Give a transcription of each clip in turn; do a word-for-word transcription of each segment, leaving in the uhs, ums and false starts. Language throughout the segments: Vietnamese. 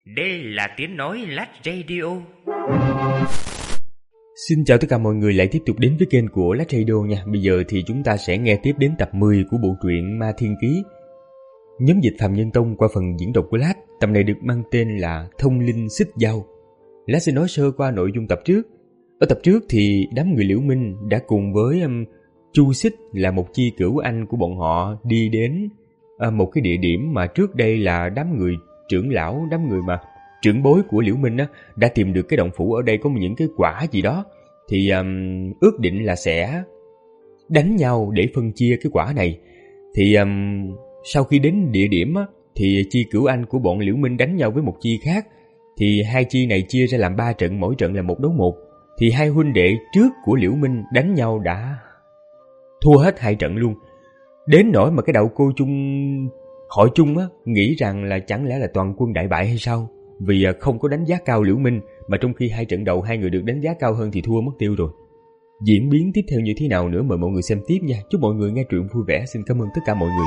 Đây là tiếng nói Lát Radio. Xin chào tất cả mọi người lại tiếp tục đến với kênh của Lát Radio nha. Bây giờ thì chúng ta sẽ nghe tiếp đến tập mười của bộ truyện Ma Thiên Ký. Nhóm dịch Phạm Nhân Tông qua phần diễn đọc của Lát. Tập này được mang tên là Thông Linh Xích Dao. Lát sẽ nói sơ qua nội dung tập trước. Ở tập trước thì đám người Liễu Minh đã cùng với um, Chu Xích là một chi cửu anh của bọn họ đi đến uh, một cái địa điểm mà trước đây là đám người trưởng lão, đám người mà trưởng bối của Liễu Minh á, đã tìm được cái động phủ ở đây có những cái quả gì đó. Thì um, ước định là sẽ đánh nhau để phân chia cái quả này. Thì um, sau khi đến địa điểm á, thì chi cửu anh của bọn Liễu Minh đánh nhau với một chi khác. Thì hai chi này chia ra làm ba trận, mỗi trận là một đấu một. Thì hai huynh đệ trước của Liễu Minh đánh nhau đã thua hết hai trận luôn. Đến nỗi mà cái đạo cô chung hội chung á, nghĩ rằng là chẳng lẽ là toàn quân đại bại hay sao? Vì không có đánh giá cao Liễu Minh, mà trong khi hai trận đầu hai người được đánh giá cao hơn thì thua mất tiêu rồi. Diễn biến tiếp theo như thế nào nữa mời mọi người xem tiếp nha. Chúc mọi người nghe truyện vui vẻ. Xin cảm ơn tất cả mọi người.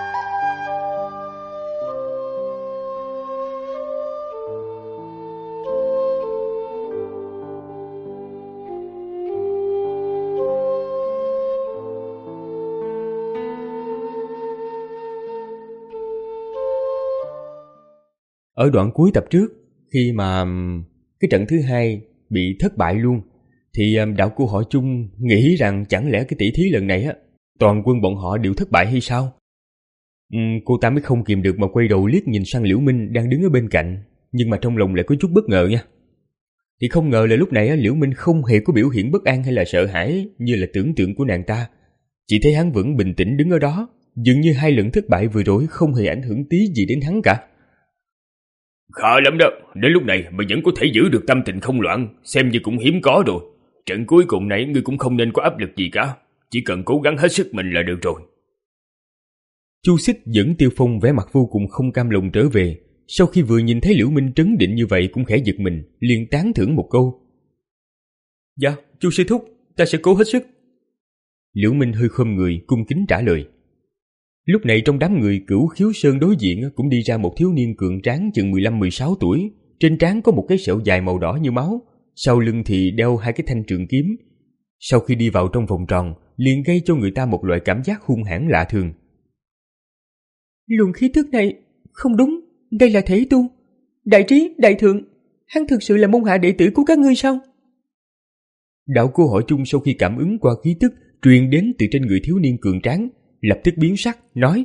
Ở đoạn cuối tập trước, khi mà cái trận thứ hai bị thất bại luôn, thì đạo cô họ Chung nghĩ rằng chẳng lẽ cái tỷ thí lần này á, toàn quân bọn họ đều thất bại hay sao? Uhm, cô ta mới không kìm được mà quay đầu liếc nhìn sang Liễu Minh đang đứng ở bên cạnh, nhưng mà trong lòng lại có chút bất ngờ nha. Thì không ngờ là lúc này á, Liễu Minh không hề có biểu hiện bất an hay là sợ hãi như là tưởng tượng của nàng ta. Chỉ thấy hắn vẫn bình tĩnh đứng ở đó, dường như hai lần thất bại vừa rồi không hề ảnh hưởng tí gì đến hắn cả. Khá lắm đó, đến lúc này mà vẫn có thể giữ được tâm tình không loạn, xem như cũng hiếm có rồi. Trận cuối cùng này ngươi cũng không nên có áp lực gì cả, chỉ cần cố gắng hết sức mình là được rồi. Chu Xích dẫn Tiêu Phong vẻ mặt vô cùng không cam lòng trở về, sau khi vừa nhìn thấy Liễu Minh trấn định như vậy cũng khẽ giật mình, liền tán thưởng một câu. Dạ, Chu sư thúc, ta sẽ cố hết sức. Liễu Minh hơi khom người, cung kính trả lời. Lúc này trong đám người Cửu Khiếu Sơn đối diện cũng đi ra một thiếu niên cường tráng chừng mười lăm mười sáu tuổi, trên trán có một cái sẹo dài màu đỏ như máu, sau lưng thì đeo hai cái thanh trường kiếm. Sau khi đi vào trong vòng tròn, liền gây cho người ta một loại cảm giác hung hãn lạ thường. Luồng khí tức này không đúng, đây là thể tu. Đại trí, đại thượng, hắn thực sự là môn hạ đệ tử của các ngươi sao? Đạo cô hỏi chung sau khi cảm ứng qua khí tức truyền đến từ trên người thiếu niên cường tráng, lập tức biến sắc, nói.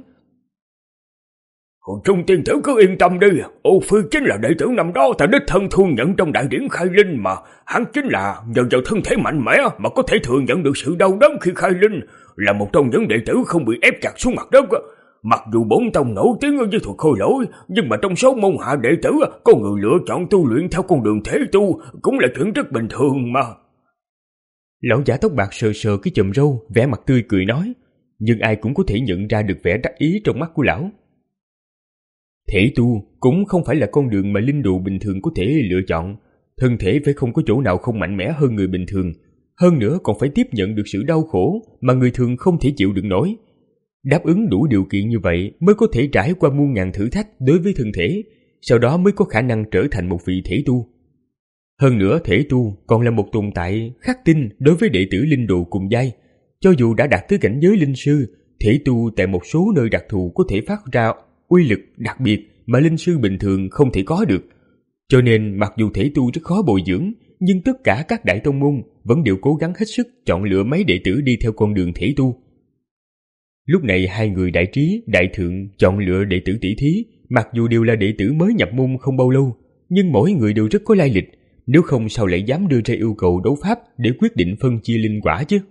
Trung tiên tử cứ yên tâm đi, Ô Phi chính là đệ tử năm đó ta đích thân thu nhận trong đại điển khai linh mà. Hắn chính là nhờ vào thân thể mạnh mẽ mà có thể thừa nhận được sự đau đớn khi khai linh, là một trong những đệ tử không bị ép chặt xuống mặt đất. Mặc dù bổn tông nổi tiếng với thuật khôi lỗi, nhưng mà trong số môn hạ đệ tử có người lựa chọn tu luyện theo con đường thể tu cũng là chuyện rất bình thường mà. Lão giả tóc bạc sờ sờ cái chùm râu, vẻ mặt tươi cười nói, nhưng ai cũng có thể nhận ra được vẻ đắc ý trong mắt của lão. Thể tu cũng không phải là con đường mà linh đồ bình thường có thể lựa chọn, thân thể phải không có chỗ nào không mạnh mẽ hơn người bình thường, hơn nữa còn phải tiếp nhận được sự đau khổ mà người thường không thể chịu đựng nổi. Đáp ứng đủ điều kiện như vậy mới có thể trải qua muôn ngàn thử thách đối với thân thể, sau đó mới có khả năng trở thành một vị thể tu. Hơn nữa thể tu còn là một tồn tại khắc tinh đối với đệ tử linh đồ cùng giai. Cho dù đã đạt tới cảnh giới linh sư, thể tu tại một số nơi đặc thù có thể phát ra uy lực đặc biệt mà linh sư bình thường không thể có được. Cho nên mặc dù thể tu rất khó bồi dưỡng, nhưng tất cả các đại tông môn vẫn đều cố gắng hết sức chọn lựa mấy đệ tử đi theo con đường thể tu. Lúc này hai người đại trí, đại thượng chọn lựa đệ tử tỷ thí, mặc dù đều là đệ tử mới nhập môn không bao lâu, nhưng mỗi người đều rất có lai lịch, nếu không sao lại dám đưa ra yêu cầu đấu pháp để quyết định phân chia linh quả chứ.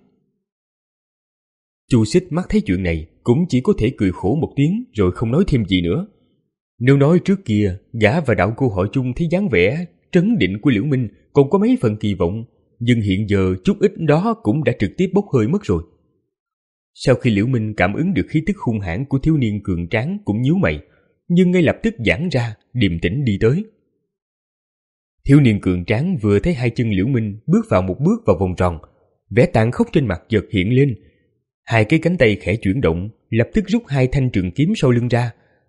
Chu Xích mắt thấy chuyện này cũng chỉ có thể cười khổ một tiếng rồi không nói thêm gì nữa. Nếu nói trước kia gã và đạo cô họ Chung thấy dáng vẻ trấn định của Liễu Minh còn có mấy phần kỳ vọng, nhưng hiện giờ chút ít đó cũng đã trực tiếp bốc hơi mất rồi. Sau khi Liễu Minh cảm ứng được khí tức hung hãn của thiếu niên cường tráng cũng nhíu mày, nhưng ngay lập tức giãn ra, điềm tĩnh đi tới. Thiếu niên cường tráng vừa thấy hai chân Liễu Minh bước vào một bước vào vòng tròn, vẻ tàn khốc trên mặt chợt hiện lên. Hai cái cánh tay khẽ chuyển động, lập tức rút hai thanh trường kiếm sau lưng ra,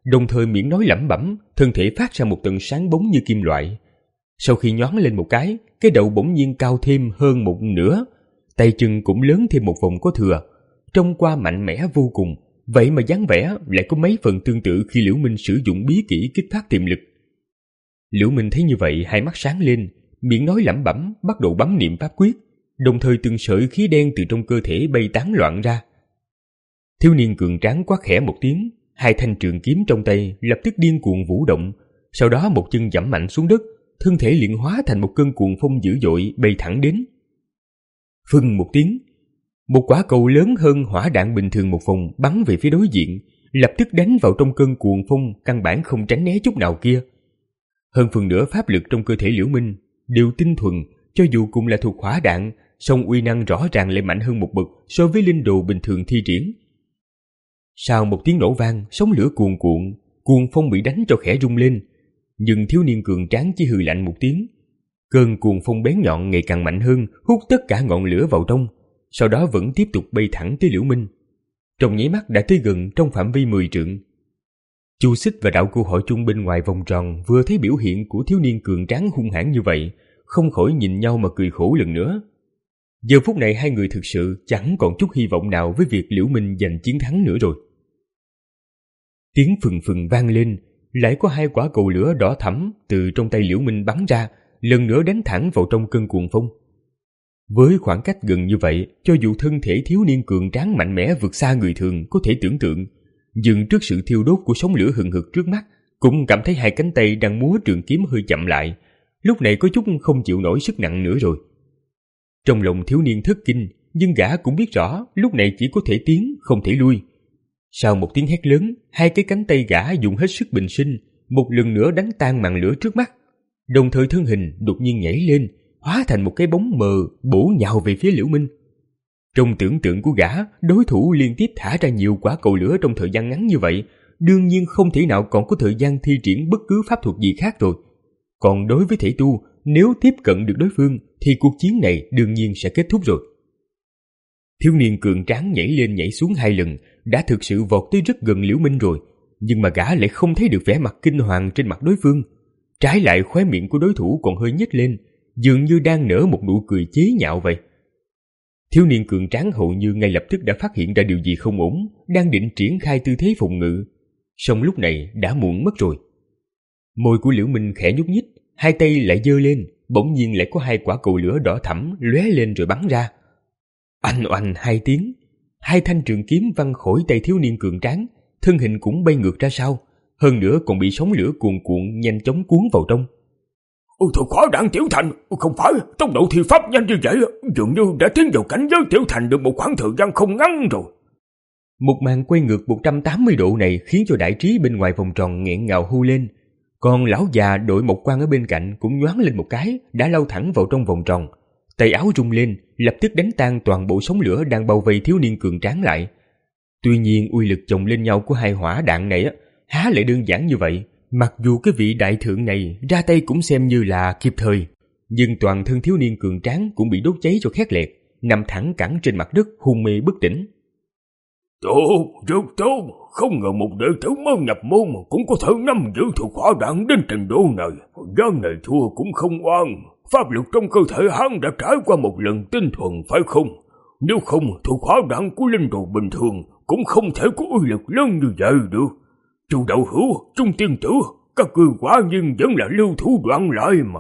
đồng thời miệng nói lẩm bẩm, thân thể phát ra một tầng sáng bóng như kim loại. Sau khi nhoáng lên một cái, cái đầu bỗng nhiên cao thêm hơn một nửa, tay chân cũng lớn thêm một vòng có thừa, trông qua mạnh mẽ vô cùng. Vậy mà dáng vẻ lại có mấy phần tương tự khi Liễu Minh sử dụng bí kỹ kích phát tiềm lực. Liễu Minh thấy như vậy, hai mắt sáng lên, miệng nói lẩm bẩm, bắt đầu bấm niệm pháp quyết, đồng thời từng sợi khí đen từ trong cơ thể bay tán loạn ra. Thiếu niên cường tráng quát khẽ một tiếng, hai thanh trường kiếm trong tay lập tức điên cuồng vũ động, sau đó một chân giẫm mạnh xuống đất, thân thể liền hóa thành một cơn cuồng phong dữ dội bay thẳng đến. Phừng một tiếng, một quả cầu lớn hơn hỏa đạn bình thường một vòng bắn về phía đối diện, lập tức đánh vào trong cơn cuồng phong căn bản không tránh né chút nào kia. Hơn phần nửa pháp lực trong cơ thể Liễu Minh đều tinh thuần, cho dù cùng là thuộc hỏa đạn, song uy năng rõ ràng lại mạnh hơn một bậc so với linh đồ bình thường thi triển. Sau một tiếng nổ vang, sóng lửa cuồn cuộn, cuồng phong bị đánh cho khẽ rung lên, nhưng thiếu niên cường tráng chỉ hừ lạnh một tiếng. Cơn cuồng phong bén nhọn ngày càng mạnh hơn, hút tất cả ngọn lửa vào trong, sau đó vẫn tiếp tục bay thẳng tới Liễu Minh. Trong nháy mắt đã tới gần trong phạm vi mười trượng. Chu Xích và Đạo Cô Hội Chung bên ngoài vòng tròn vừa thấy biểu hiện của thiếu niên cường tráng hung hãn như vậy, không khỏi nhìn nhau mà cười khổ lần nữa. Giờ phút này hai người thực sự chẳng còn chút hy vọng nào với việc Liễu Minh giành chiến thắng nữa rồi. Tiếng phừng phừng vang lên, lại có hai quả cầu lửa đỏ thẫm từ trong tay Liễu Minh bắn ra, lần nữa đánh thẳng vào trong cơn cuồng phong. Với khoảng cách gần như vậy, cho dù thân thể thiếu niên cường tráng mạnh mẽ vượt xa người thường có thể tưởng tượng, nhưng trước sự thiêu đốt của sóng lửa hừng hực trước mắt, cũng cảm thấy hai cánh tay đang múa trường kiếm hơi chậm lại, lúc này có chút không chịu nổi sức nặng nữa rồi. Trong lòng thiếu niên thất kinh, nhưng gã cũng biết rõ lúc này chỉ có thể tiến không thể lui. Sau một tiếng hét lớn, hai cái cánh tay gã dùng hết sức bình sinh, một lần nữa đánh tan màn lửa trước mắt, đồng thời thân hình đột nhiên nhảy lên, hóa thành một cái bóng mờ bổ nhào về phía Liễu Minh. Trong tưởng tượng của gã, đối thủ liên tiếp thả ra nhiều quả cầu lửa trong thời gian ngắn như vậy, đương nhiên không thể nào còn có thời gian thi triển bất cứ pháp thuật gì khác rồi. Còn đối với thể tu, nếu tiếp cận được đối phương thì cuộc chiến này đương nhiên sẽ kết thúc rồi. Thiếu niên cường tráng nhảy lên nhảy xuống hai lần, đã thực sự vọt tới rất gần Liễu Minh rồi, nhưng mà gã lại không thấy được vẻ mặt kinh hoàng trên mặt đối phương. Trái lại khóe miệng của đối thủ còn hơi nhếch lên, dường như đang nở một nụ cười chế nhạo vậy. Thiếu niên cường tráng hầu như ngay lập tức đã phát hiện ra điều gì không ổn, đang định triển khai tư thế phòng ngự, song lúc này đã muộn mất rồi. Môi của Liễu Minh khẽ nhúc nhích, hai tay lại giơ lên, bỗng nhiên lại có hai quả cầu lửa đỏ thẫm lóe lên rồi bắn ra. Oanh oanh hai tiếng, hai thanh trường kiếm văng khỏi tay thiếu niên cường tráng, thân hình cũng bay ngược ra sau, hơn nữa còn bị sóng lửa cuồn cuộn nhanh chóng cuốn vào trong. Ôi thôi khó đạn Tiểu Thành, không phải, tốc độ thi pháp nhanh như vậy, dường như đã tiến vào cảnh giới Tiểu Thành được một khoảng thời gian không ngắn rồi. Một màn quay ngược một trăm tám mươi độ này khiến cho đại trí bên ngoài vòng tròn nghẹn ngào hu lên, còn lão già đội một quan ở bên cạnh cũng nhoáng lên một cái, đã lao thẳng vào trong vòng tròn, tay áo rung lên, lập tức đánh tan toàn bộ sóng lửa đang bao vây thiếu niên cường tráng lại. Tuy nhiên uy lực chồng lên nhau của hai hỏa đạn này á, há lại đơn giản như vậy. Mặc dù cái vị đại thượng này ra tay cũng xem như là kịp thời, nhưng toàn thân thiếu niên cường tráng cũng bị đốt cháy cho khét lẹt, nằm thẳng cẳng trên mặt đất hôn mê bất tỉnh. Tốt, rất tốt, không ngờ một đệ tử mới nhập môn cũng có thể nắm giữ thuộc hỏa đạn đến trình độ này. Giang này thua cũng không oan, pháp lực trong cơ thể hắn đã trải qua một lần tinh thuần phải không? Nếu không, thuộc hỏa đạn của linh đồ bình thường cũng không thể có uy lực lớn như vậy được. Chu đạo hữu, Trung tiên tử, các ngươi quả nhiên vẫn là lưu thủ đoạn lại mà.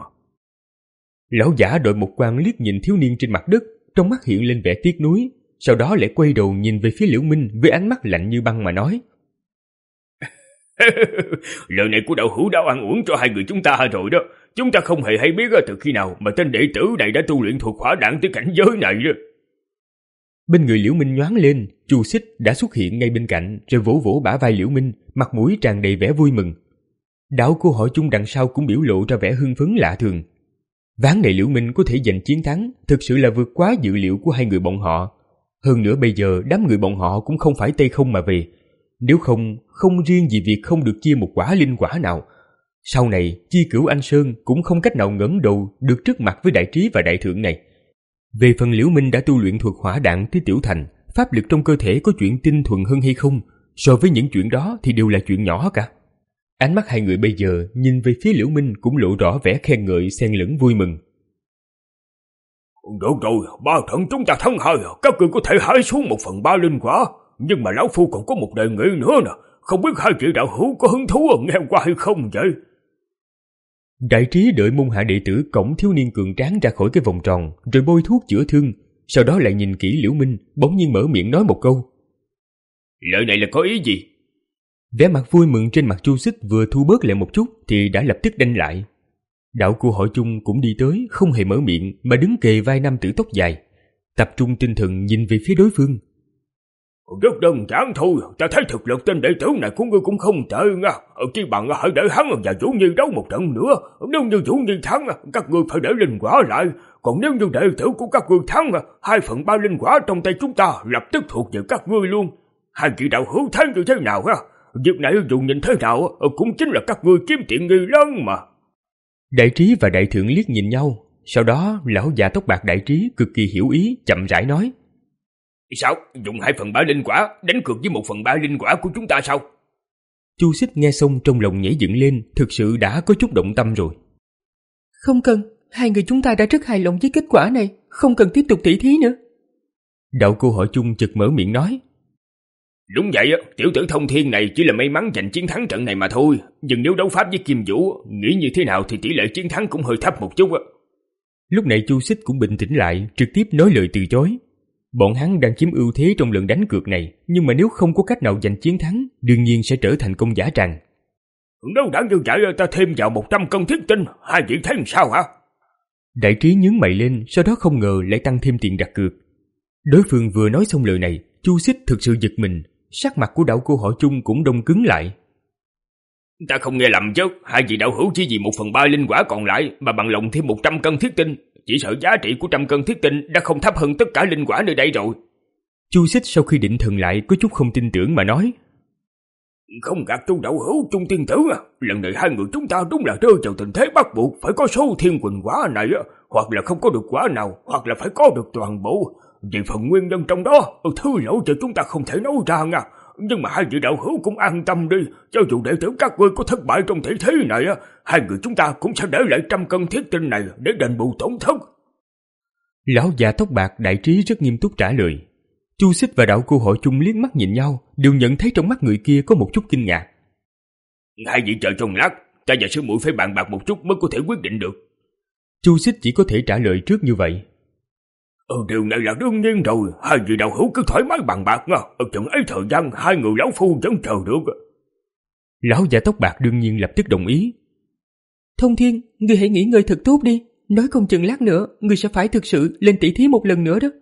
Lão giả đội một quan liếc nhìn thiếu niên trên mặt đất, trong mắt hiện lên vẻ tiếc nuối, sau đó lại quay đầu nhìn về phía Liễu Minh với ánh mắt lạnh như băng mà nói: Lời này của đạo hữu đã oan uổng cho hai người chúng ta rồi đó. Chúng ta không hề hay biết từ khi nào mà tên đệ tử này đã tu luyện thuộc hỏa đạn tới cảnh giới này đó. Bên người Liễu Minh nhoáng lên, Chu Xích đã xuất hiện ngay bên cạnh, rồi vỗ vỗ bả vai Liễu Minh, mặt mũi tràn đầy vẻ vui mừng. Đạo Cô Hội Chung đằng sau cũng biểu lộ ra vẻ hưng phấn lạ thường. Ván này Liễu Minh có thể giành chiến thắng, thực sự là vượt quá dự liệu của hai người bọn họ. Hơn nữa bây giờ đám người bọn họ cũng không phải tay không mà về. Nếu không, không riêng vì việc không được chia một quả linh quả nào, sau này Chi Cửu Anh Sơn cũng không cách nào ngẩng đầu được trước mặt với đại trí và đại thượng này. Về phần Liễu Minh đã tu luyện thuật hỏa đạn tới tiểu thành, pháp lực trong cơ thể có chuyện tinh thuần hơn hay không, so với những chuyện đó thì đều là chuyện nhỏ cả. Ánh mắt hai người bây giờ nhìn về phía Liễu Minh cũng lộ rõ vẻ khen ngợi xen lẫn vui mừng. Được rồi, ba trận chúng ta thắng hai, các ngươi có thể hái xuống một phần ba linh quả. Nhưng mà lão phu còn có một đề nghị nữa nè, không biết hai vị đạo hữu có hứng thú nghe qua hay không vậy? Đại trí đợi môn hạ đệ tử cổng thiếu niên cường tráng ra khỏi cái vòng tròn, rồi bôi thuốc chữa thương, sau đó lại nhìn kỹ Liễu Minh, bỗng nhiên mở miệng nói một câu. Lời này là có ý gì? Vẻ mặt vui mừng trên mặt Chu Xích vừa thu bớt lại một chút thì đã lập tức đanh lại. Đạo cô Hội Chung cũng đi tới, không hề mở miệng mà đứng kề vai nam tử tóc dài, tập trung tinh thần nhìn về phía đối phương. Rất đơn giản thôi, ta thấy thực lực tên đệ tử này của ngươi cũng không tệ nha. Chỉ bằng hãy để hắn và Vũ Nhi đấu một trận nữa. Nếu như Vũ Nhi thắng, các ngươi phải để linh quả lại. Còn nếu như đệ tử của các ngươi thắng, hai phần ba linh quả trong tay chúng ta lập tức thuộc về các ngươi luôn. Hai vị đạo hữu thấy như thế nào ha? Việc này dù nhìn thế nào cũng chính là các ngươi chiếm tiện nghi lớn mà. Đại trí và đại thượng liếc nhìn nhau, sau đó lão già tóc bạc đại trí cực kỳ hiểu ý, chậm rãi nói. Sao? Dùng hai phần ba linh quả đánh cược với một phần ba linh quả của chúng ta sao? Chu Xích nghe xong trong lòng nhảy dựng lên, thực sự đã có chút động tâm rồi. Không cần, hai người chúng ta đã rất hài lòng với kết quả này, không cần tiếp tục tỉ thí nữa. Đạo cô Hội Chung chợt mở miệng nói. Đúng vậy, tiểu tử Thông Thiên này chỉ là may mắn giành chiến thắng trận này mà thôi. Nhưng nếu đấu pháp với Kim Vũ, nghĩ như thế nào thì tỷ lệ chiến thắng cũng hơi thấp một chút. Lúc này Chu Xích cũng bình tĩnh lại, trực tiếp nói lời từ chối. Bọn hắn đang chiếm ưu thế trong lần đánh cược này, nhưng mà nếu không có cách nào giành chiến thắng, đương nhiên sẽ trở thành công giả tràng. Nếu đã như vậy ta thêm vào một trăm cân thiết tinh, hai vị thấy sao hả? Đại trí nhướng mày lên, sau đó không ngờ lại tăng thêm tiền đặt cược. Đối phương vừa nói xong lời này, Chu Xích thực sự giật mình, sắc mặt của đạo cô Hội Chung cũng đông cứng lại. Ta không nghe lầm chứ, hai vị đạo hữu chỉ vì một phần ba linh quả còn lại mà bằng lòng thêm một trăm cân thiết tinh. Chỉ sợ giá trị của trăm cân thiết tinh đã không thấp hơn tất cả linh quả nơi đây rồi. Chu Xích sau khi định thần lại có chút không tin tưởng mà nói. Không gạt Chu đạo hữu, Trung tiên tử à, lần này hai người chúng ta đúng là rơi vào tình thế bắt buộc phải có số thiên quỳnh quả này, hoặc là không có được quả nào, hoặc là phải có được toàn bộ. Về phần nguyên nhân trong đó, thứ lỗi cho chúng ta không thể nói ra nha. Nhưng mà hai vị đạo hữu cũng an tâm đi, cho dù đệ tử các ngươi có thất bại trong thể thế này, hai người chúng ta cũng sẽ để lại trăm cân thiết tinh này để đền bù tổn thất. Lão già tóc bạc đại trí rất nghiêm túc trả lời. Chu Xích và đạo cô Hội Chung liếc mắt nhìn nhau, đều nhận thấy trong mắt người kia có một chút kinh ngạc. Hai vị chờ trong lát, ta và sư muội phải bàn bạc một chút mới có thể quyết định được. Chu Xích chỉ có thể trả lời trước như vậy. Ừ, điều này là đương nhiên rồi, hai vị đạo hữu cứ thoải mái bàn bạc nha, ở chừng ấy thời gian hai người lão phu vẫn chờ được. Lão già tóc bạc đương nhiên lập tức đồng ý. Thông Thiên, ngươi hãy nghỉ ngơi thật tốt đi, nói không chừng lát nữa ngươi sẽ phải thực sự lên tỷ thí một lần nữa đó.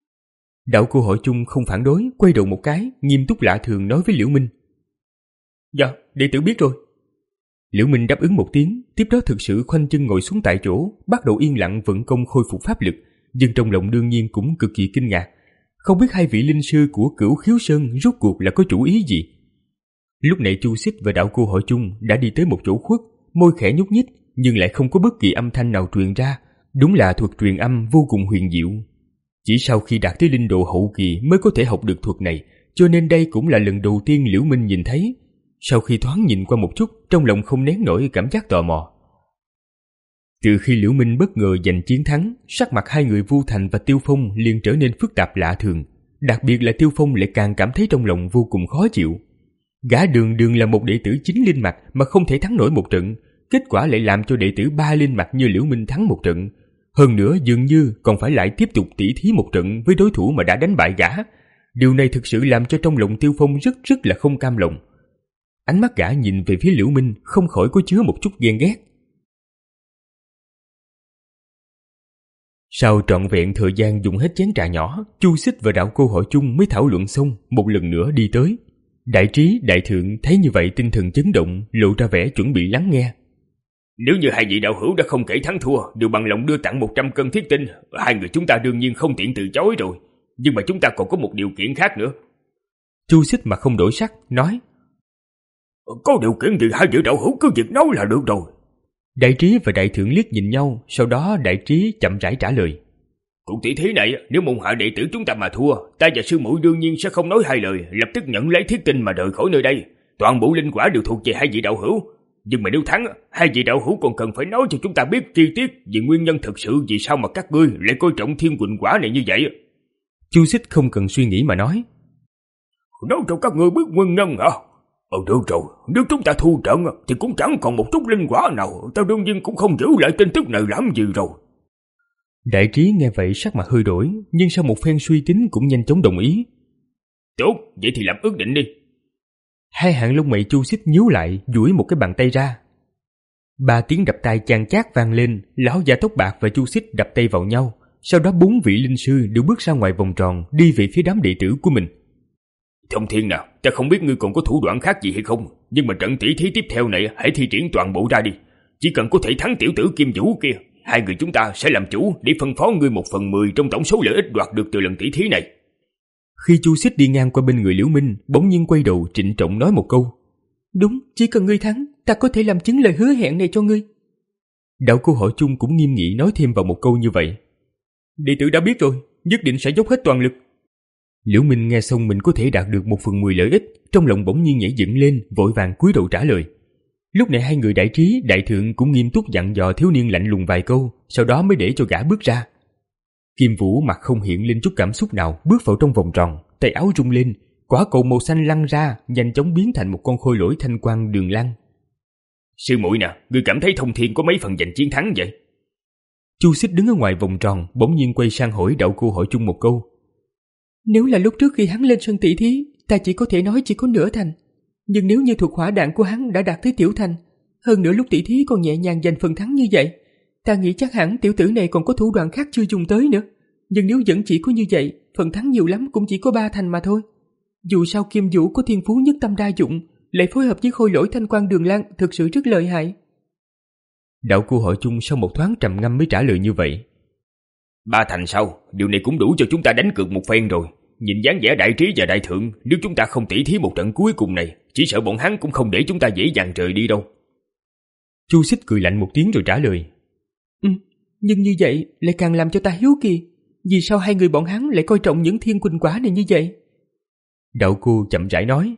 Đạo cô Hội Chung không phản đối, quay đầu một cái, nghiêm túc lạ thường nói với Liễu Minh. Dạ, đệ tử biết rồi. Liễu Minh đáp ứng một tiếng, tiếp đó thực sự khoanh chân ngồi xuống tại chỗ, bắt đầu yên lặng vận công khôi phục pháp lực, nhưng trong lòng đương nhiên cũng cực kỳ kinh ngạc. Không biết hai vị linh sư của Cửu Khiếu Sơn rốt cuộc là có chủ ý gì. Lúc này Chu Xích và đạo cô Hội Chung đã đi tới một chỗ khuất, môi khẽ nhúc nhích nhưng lại không có bất kỳ âm thanh nào truyền ra, đúng là thuật truyền âm vô cùng huyền diệu. Chỉ sau khi đạt tới linh độ hậu kỳ mới có thể học được thuật này, cho nên đây cũng là lần đầu tiên Liễu Minh nhìn thấy. Sau khi thoáng nhìn qua một chút, trong lòng không nén nổi cảm giác tò mò. Từ khi Liễu Minh bất ngờ giành chiến thắng, sắc mặt hai người Vu Thành và Tiêu Phong liền trở nên phức tạp lạ thường, đặc biệt là Tiêu Phong lại càng cảm thấy trong lòng vô cùng khó chịu. Gã đường đường là một đệ tử chín linh mạch mà không thể thắng nổi một trận, kết quả lại làm cho đệ tử ba linh mạch như Liễu Minh thắng một trận. Hơn nữa dường như còn phải lại tiếp tục tỉ thí một trận với đối thủ mà đã đánh bại gã. Điều này thực sự làm cho trong lòng Tiêu Phong rất rất là không cam lòng. Ánh mắt gã nhìn về phía Liễu Minh không khỏi có chứa một chút ghen ghét. Sau trọn vẹn thời gian dùng hết chén trà nhỏ, Chu Xích và đạo cô Hội Chung mới thảo luận xong, một lần nữa đi tới. Đại trí, đại thượng thấy như vậy tinh thần chấn động, lộ ra vẻ chuẩn bị lắng nghe. Nếu như hai vị đạo hữu đã không kể thắng thua, đều bằng lòng đưa tặng một trăm cân thiết tinh, hai người chúng ta đương nhiên không tiện từ chối rồi. Nhưng mà chúng ta còn có một điều kiện khác nữa. Chu Xích mà không đổi sắc, nói. Có điều kiện gì hai vị đạo hữu cứ việc nói là được rồi. Đại trí và đại thượng liếc nhìn nhau, sau đó đại trí chậm rãi trả lời. Cuộc tỷ thí này, nếu môn hạ đệ tử chúng ta mà thua, ta và sư muội đương nhiên sẽ không nói hai lời, lập tức nhận lấy thiết tinh mà rời khỏi nơi đây. Toàn bộ linh quả đều thuộc về hai vị đạo hữu. Nhưng mà nếu thắng, hai vị đạo hữu còn cần phải nói cho chúng ta biết chi tiết về nguyên nhân thực sự vì sao mà các ngươi lại coi trọng thiên quỳnh quả này như vậy. Chu Xích không cần suy nghĩ mà nói. Nói cho các ngươi biết nguyên nhân hả? Ờ được rồi, nếu chúng ta thua trận thì cũng chẳng còn một chút linh quả nào, ta đương nhiên cũng không giữ lại tin tức này làm gì rồi. Đại trí nghe vậy sắc mặt hơi đổi, nhưng sau một phen suy tính cũng nhanh chóng đồng ý. Tốt, vậy thì làm ước định đi. Hai hàng lông mày Chu Xích nhíu lại, duỗi một cái bàn tay ra. Ba tiếng đập tay chan chát vang lên, lão già tóc bạc và Chu Xích đập tay vào nhau. Sau đó bốn vị linh sư đều bước ra ngoài vòng tròn, đi về phía đám đệ tử của mình. Thông Thiên nào, ta không biết ngươi còn có thủ đoạn khác gì hay không, nhưng mà trận tỷ thí tiếp theo này hãy thi triển toàn bộ ra đi. Chỉ cần có thể thắng tiểu tử Kim Vũ kia, hai người chúng ta sẽ làm chủ để phân phó ngươi một phần mười trong tổng số lợi ích đoạt được từ lần tỷ thí này. Khi Chu Xích đi ngang qua bên người Liễu Minh, bỗng nhiên quay đầu trịnh trọng nói một câu. Đúng, chỉ cần ngươi thắng, ta có thể làm chứng lời hứa hẹn này cho ngươi. Đạo Cô Hội Chung cũng nghiêm nghị nói thêm vào một câu như vậy. Đệ tử đã biết rồi, nhất định sẽ dốc hết toàn lực. Liễu Minh nghe xong mình có thể đạt được một phần mười lợi ích, trong lòng bỗng nhiên nhảy dựng lên, vội vàng cúi đầu trả lời. Lúc này hai người đại trí, đại thượng cũng nghiêm túc dặn dò thiếu niên lạnh lùng vài câu, sau đó mới để cho gã bước ra. Kim Vũ mặt không hiện lên chút cảm xúc nào, bước vào trong vòng tròn, tay áo rung lên, quả cầu màu xanh lăn ra, nhanh chóng biến thành một con khôi lỗi thanh quang đường lăng. Sư muội nè, ngươi cảm thấy Thông Thiên có mấy phần giành chiến thắng vậy? Chu Xích đứng ở ngoài vòng tròn, bỗng nhiên quay sang hỏi Đạo Cô Hội Chung một câu. Nếu là lúc trước khi hắn lên sân tỷ thí, ta chỉ có thể nói chỉ có nửa thành. Nhưng nếu như thuộc hỏa đạn của hắn đã đạt tới tiểu thành, hơn nữa lúc tỷ thí còn nhẹ nhàng giành phần thắng như vậy, ta nghĩ chắc hẳn tiểu tử này còn có thủ đoạn khác chưa dùng tới nữa. Nhưng nếu vẫn chỉ có như vậy, phần thắng nhiều lắm cũng chỉ có ba thành mà thôi. Dù sao Kim Vũ có thiên phú nhất tâm đa dụng, lại phối hợp với khôi lỗi thanh quang đường lan thực sự rất lợi hại. Đạo Cô Hội Chung sau một thoáng trầm ngâm mới trả lời như vậy. Ba thành sau, điều này cũng đủ cho chúng ta đánh cược một phen rồi. Nhìn dáng vẻ đại trí và đại thượng, nếu chúng ta không tỉ thí một trận cuối cùng này, chỉ sợ bọn hắn cũng không để chúng ta dễ dàng rời đi đâu. Chu Xích cười lạnh một tiếng rồi trả lời. Ừ, nhưng như vậy lại càng làm cho ta hiếu kỳ. Vì sao hai người bọn hắn lại coi trọng những thiên quỳnh quả này như vậy? Đạo Cô chậm rãi nói.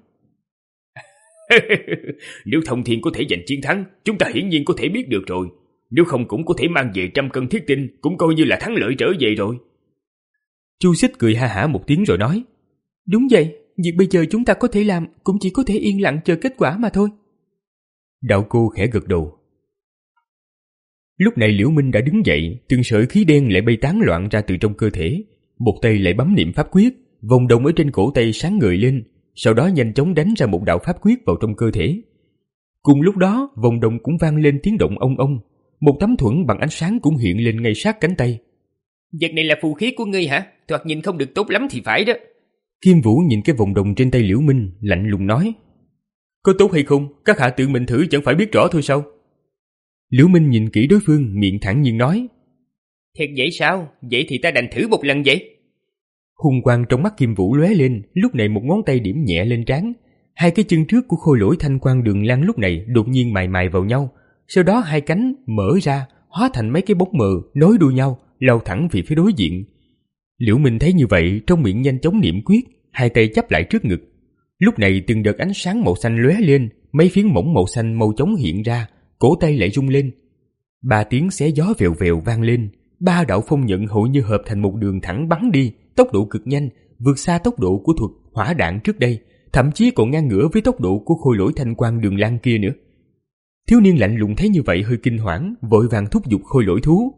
Nếu Thông Thiên có thể giành chiến thắng, chúng ta hiển nhiên có thể biết được rồi. Nếu không cũng có thể mang về trăm cân thiết tinh, cũng coi như là thắng lợi trở về rồi. Chu Xích cười ha hả một tiếng rồi nói. Đúng vậy, việc bây giờ chúng ta có thể làm cũng chỉ có thể yên lặng chờ kết quả mà thôi. Đạo Cô khẽ gật đầu. Lúc này Liễu Minh đã đứng dậy, từng sợi khí đen lại bay tán loạn ra từ trong cơ thể. Một tay lại bấm niệm pháp quyết, vòng đồng ở trên cổ tay sáng ngời lên, sau đó nhanh chóng đánh ra một đạo pháp quyết vào trong cơ thể. Cùng lúc đó, vòng đồng cũng vang lên tiếng động ong ong, một tấm thuẫn bằng ánh sáng cũng hiện lên ngay sát cánh tay. Vật này là phù khí của ngươi hả? Thoạt nhìn không được tốt lắm thì phải đó. Kim Vũ nhìn cái vòng đồng trên tay Liễu Minh, lạnh lùng nói. Có tốt hay không, các hạ tự mình thử chẳng phải biết rõ thôi sao? Liễu Minh nhìn kỹ đối phương, miệng thản nhiên nói. Thiệt vậy sao? Vậy thì ta đành thử một lần vậy. Hung quang trong mắt Kim Vũ lóe lên, lúc này một ngón tay điểm nhẹ lên trán. Hai cái chân trước của khôi lỗi thanh quang đường lan lúc này đột nhiên mài mài vào nhau, sau đó hai cánh mở ra, hóa thành mấy cái bóng mờ nối đuôi nhau, lao thẳng về phía đối diện. Liễu Minh thấy như vậy, trong miệng nhanh chóng niệm quyết, hai tay chắp lại trước ngực. Lúc này từng đợt ánh sáng màu xanh lóe lên, mấy phiến mỏng màu xanh mau chóng hiện ra, cổ tay lại rung lên. Ba tiếng xé gió vèo vèo vang lên, ba đạo phong nhận hầu như hợp thành một đường thẳng bắn đi, tốc độ cực nhanh, vượt xa tốc độ của thuật hỏa đạn trước đây, thậm chí còn ngang ngửa với tốc độ của khôi lỗi thanh quang đường lan kia nữa. Thiếu niên lạnh lùng thấy như vậy hơi kinh hoảng, vội vàng thúc giục khôi lỗi thú.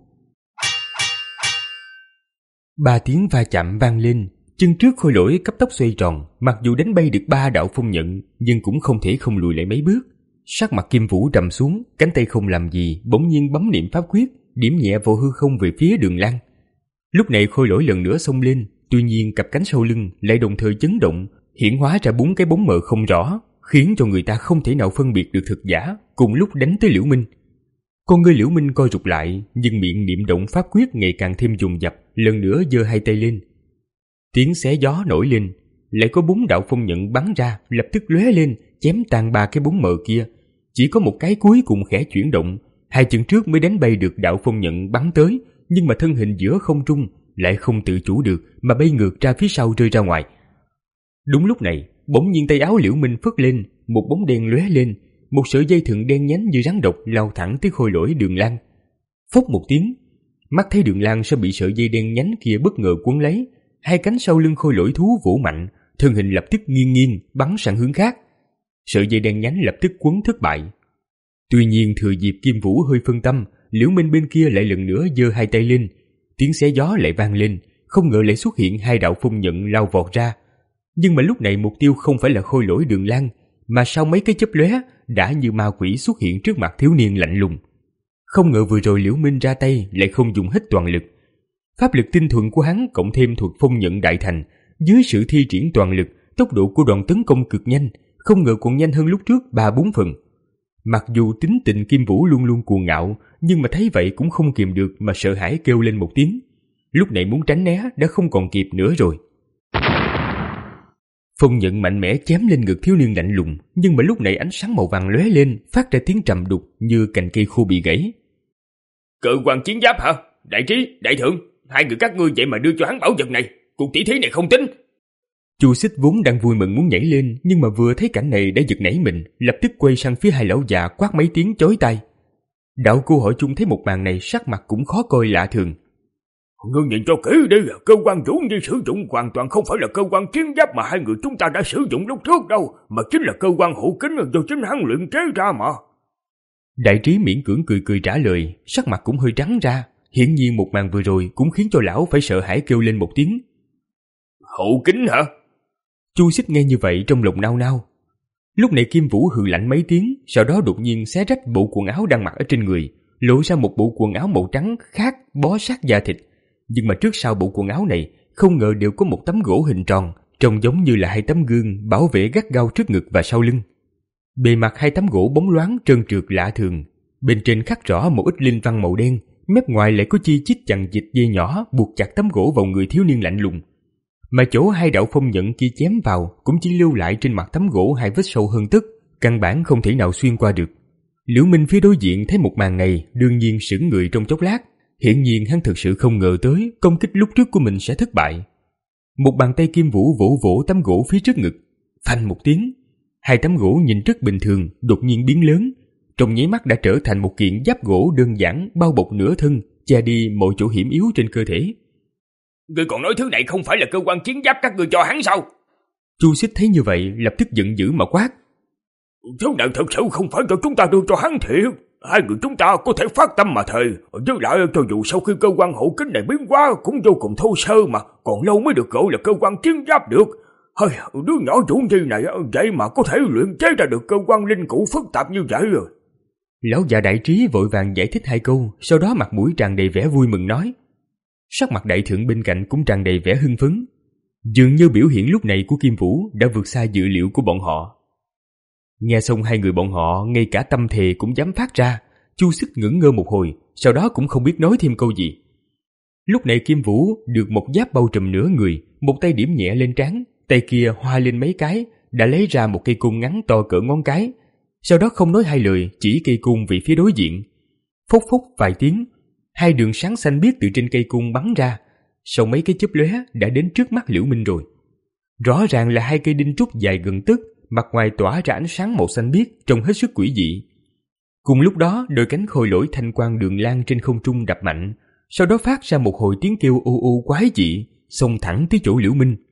Ba tiếng va chạm vang lên, chân trước khôi lỗi cấp tốc xoay tròn, mặc dù đánh bay được ba đạo phong nhận, nhưng cũng không thể không lùi lại mấy bước. Sắc mặt Kim Vũ trầm xuống, cánh tay không làm gì, bỗng nhiên bấm niệm pháp quyết, điểm nhẹ vào hư không về phía đường lan. Lúc này khôi lỗi lần nữa xông lên, tuy nhiên cặp cánh sau lưng lại đồng thời chấn động, hiển hóa ra bốn cái bóng mờ không rõ, khiến cho người ta không thể nào phân biệt được thực giả, cùng lúc đánh tới Liễu Minh. Con ngươi Liễu Minh co rụt lại, nhưng miệng niệm động pháp quyết ngày càng thêm dồn dập, lần nữa giơ hai tay lên. Tiếng xé gió nổi lên, lại có bốn đạo phong nhận bắn ra, lập tức lóe lên, chém tan ba cái bóng mờ kia. Chỉ có một cái cuối cùng khẽ chuyển động, hai chân trước mới đánh bay được đạo phong nhận bắn tới, nhưng mà thân hình giữa không trung lại không tự chủ được mà bay ngược ra phía sau rơi ra ngoài. Đúng lúc này, bỗng nhiên tay áo Liễu Minh phất lên, một bóng đen lóe lên, một sợi dây thừng đen nhánh như rắn độc lao thẳng tới khôi lỗi Đường Lan. Phốc một tiếng, mắt thấy Đường Lan sẽ bị sợi dây đen nhánh kia bất ngờ cuốn lấy, hai cánh sau lưng khôi lỗi thú vỗ mạnh, thân hình lập tức nghiêng nghiêng bắn sang hướng khác. Sợi dây đen nhánh lập tức quấn thất bại. Tuy nhiên thừa dịp Kim Vũ hơi phân tâm, Liễu Minh bên kia lại lần nữa giơ hai tay lên, tiếng xé gió lại vang lên, không ngờ lại xuất hiện hai đạo phong nhận lao vọt ra. Nhưng mà lúc này mục tiêu không phải là khôi lỗi Đường Lan, mà sau mấy cái chớp lóe đã như ma quỷ xuất hiện trước mặt thiếu niên lạnh lùng. Không ngờ vừa rồi Liễu Minh ra tay lại không dùng hết toàn lực. Pháp lực tinh thuần của hắn cộng thêm thuật phong nhận đại thành, dưới sự thi triển toàn lực, tốc độ của đòn tấn công cực nhanh, không ngờ còn nhanh hơn lúc trước ba bốn phần. Mặc dù tính tình Kim Vũ luôn luôn cuồng ngạo, nhưng mà thấy vậy cũng không kìm được mà sợ hãi kêu lên một tiếng. Lúc này muốn tránh né đã không còn kịp nữa rồi. Phong nhận mạnh mẽ chém lên ngực thiếu niên lạnh lùng, nhưng mà lúc này ánh sáng màu vàng lóe lên, phát ra tiếng trầm đục như cành cây khô bị gãy. Cơ quan chiến giáp hả? Đại trí, đại thượng, hai người các ngươi vậy mà đưa cho hắn bảo vật này, cuộc tỷ thí này không tính. Chu Xích vốn đang vui mừng muốn nhảy lên, nhưng mà vừa thấy cảnh này đã giật nảy mình, lập tức quay sang phía hai lão già quát mấy tiếng chói tai. Đạo Cô Hội Chung thấy một màn này sắc mặt cũng khó coi lạ thường. Ngươi nhìn cho kỹ đi, cơ quan vũ nhi sử dụng hoàn toàn không phải là cơ quan chiến giáp mà hai người chúng ta đã sử dụng lúc trước đâu, mà chính là cơ quan hộ kính do chính hắn luyện chế ra mà. Đại trí miễn cưỡng cười cười trả lời, sắc mặt cũng hơi trắng ra. Hiển nhiên một màn vừa rồi cũng khiến cho lão phải sợ hãi kêu lên một tiếng. Hộ kính hả? Chu Xích nghe như vậy trong lòng nao nao. Lúc này Kim Vũ hừ lạnh mấy tiếng, sau đó đột nhiên xé rách bộ quần áo đang mặc ở trên người, lộ ra một bộ quần áo màu trắng khác bó sát da thịt. Nhưng mà trước sau bộ quần áo này không ngờ đều có một tấm gỗ hình tròn, trông giống như là hai tấm gương bảo vệ gắt gao trước ngực và sau lưng. Bề mặt hai tấm gỗ bóng loáng trơn trượt lạ thường, bên trên khắc rõ một ít linh văn màu đen, mép ngoài lại có chi chít chằng chịt dây nhỏ buộc chặt tấm gỗ vào người thiếu niên lạnh lùng. Mà chỗ hai đạo phong nhận kia chém vào cũng chỉ lưu lại trên mặt tấm gỗ hai vết sâu hơn tấc, căn bản không thể nào xuyên qua được. Liễu Minh phía đối diện thấy một màn này đương nhiên sững người trong chốc lát. Hiển nhiên hắn thực sự không ngờ tới công kích lúc trước của mình sẽ thất bại. Một bàn tay Kim Vũ vỗ vỗ tấm gỗ phía trước ngực, phanh một tiếng, hai tấm gỗ nhìn rất bình thường đột nhiên biến lớn, trong nháy mắt đã trở thành một kiện giáp gỗ đơn giản bao bọc nửa thân, che đi mọi chỗ hiểm yếu trên cơ thể. Ngươi còn nói thứ này không phải là cơ quan chiến giáp các ngươi cho hắn sao? Chu Xích thấy như vậy lập tức giận dữ mà quát. Thứ này thật sự không phải cho chúng ta đưa cho hắn thiệt. Hai người chúng ta có thể phát tâm mà thề, với lại cho dù sau khi cơ quan hộ kính này biến hóa cũng vô cùng thô sơ mà còn lâu mới được gọi là cơ quan chiến giáp được. Hơi, đứa nhỏ chủ nhi này vậy mà có thể luyện chế ra được cơ quan linh cụ phức tạp như vậy rồi. Lão già Đại Trí vội vàng giải thích hai câu, sau đó mặt mũi tràn đầy vẻ vui mừng nói. Sắc mặt đại thượng bên cạnh cũng tràn đầy vẻ hưng phấn. Dường như biểu hiện lúc này của Kim Vũ đã vượt xa dự liệu của bọn họ. Nghe xong hai người bọn họ ngay cả tâm thề cũng dám phát ra, Chu Xích ngẩn ngơ một hồi, sau đó cũng không biết nói thêm câu gì. Lúc này Kim Vũ được một giáp bao trùm nửa người, một tay điểm nhẹ lên trán, tay kia hoa lên mấy cái, đã lấy ra một cây côn ngắn to cỡ ngón cái. Sau đó không nói hai lời, chỉ cây côn về phía đối diện. Phốc phốc vài tiếng, hai đường sáng xanh biếc từ trên cây côn bắn ra, sau mấy cái chớp lóe đã đến trước mắt Liễu Minh rồi. Rõ ràng là hai cây đinh trúc dài gần tấc, mặt ngoài tỏa ra ánh sáng màu xanh biếc trông hết sức quỷ dị. Cùng lúc đó, đôi cánh khôi lỗi thanh quang Đường Lan trên không trung đập mạnh, sau đó phát ra một hồi tiếng kêu ô ô quái dị, xông thẳng tới chỗ Liễu Minh.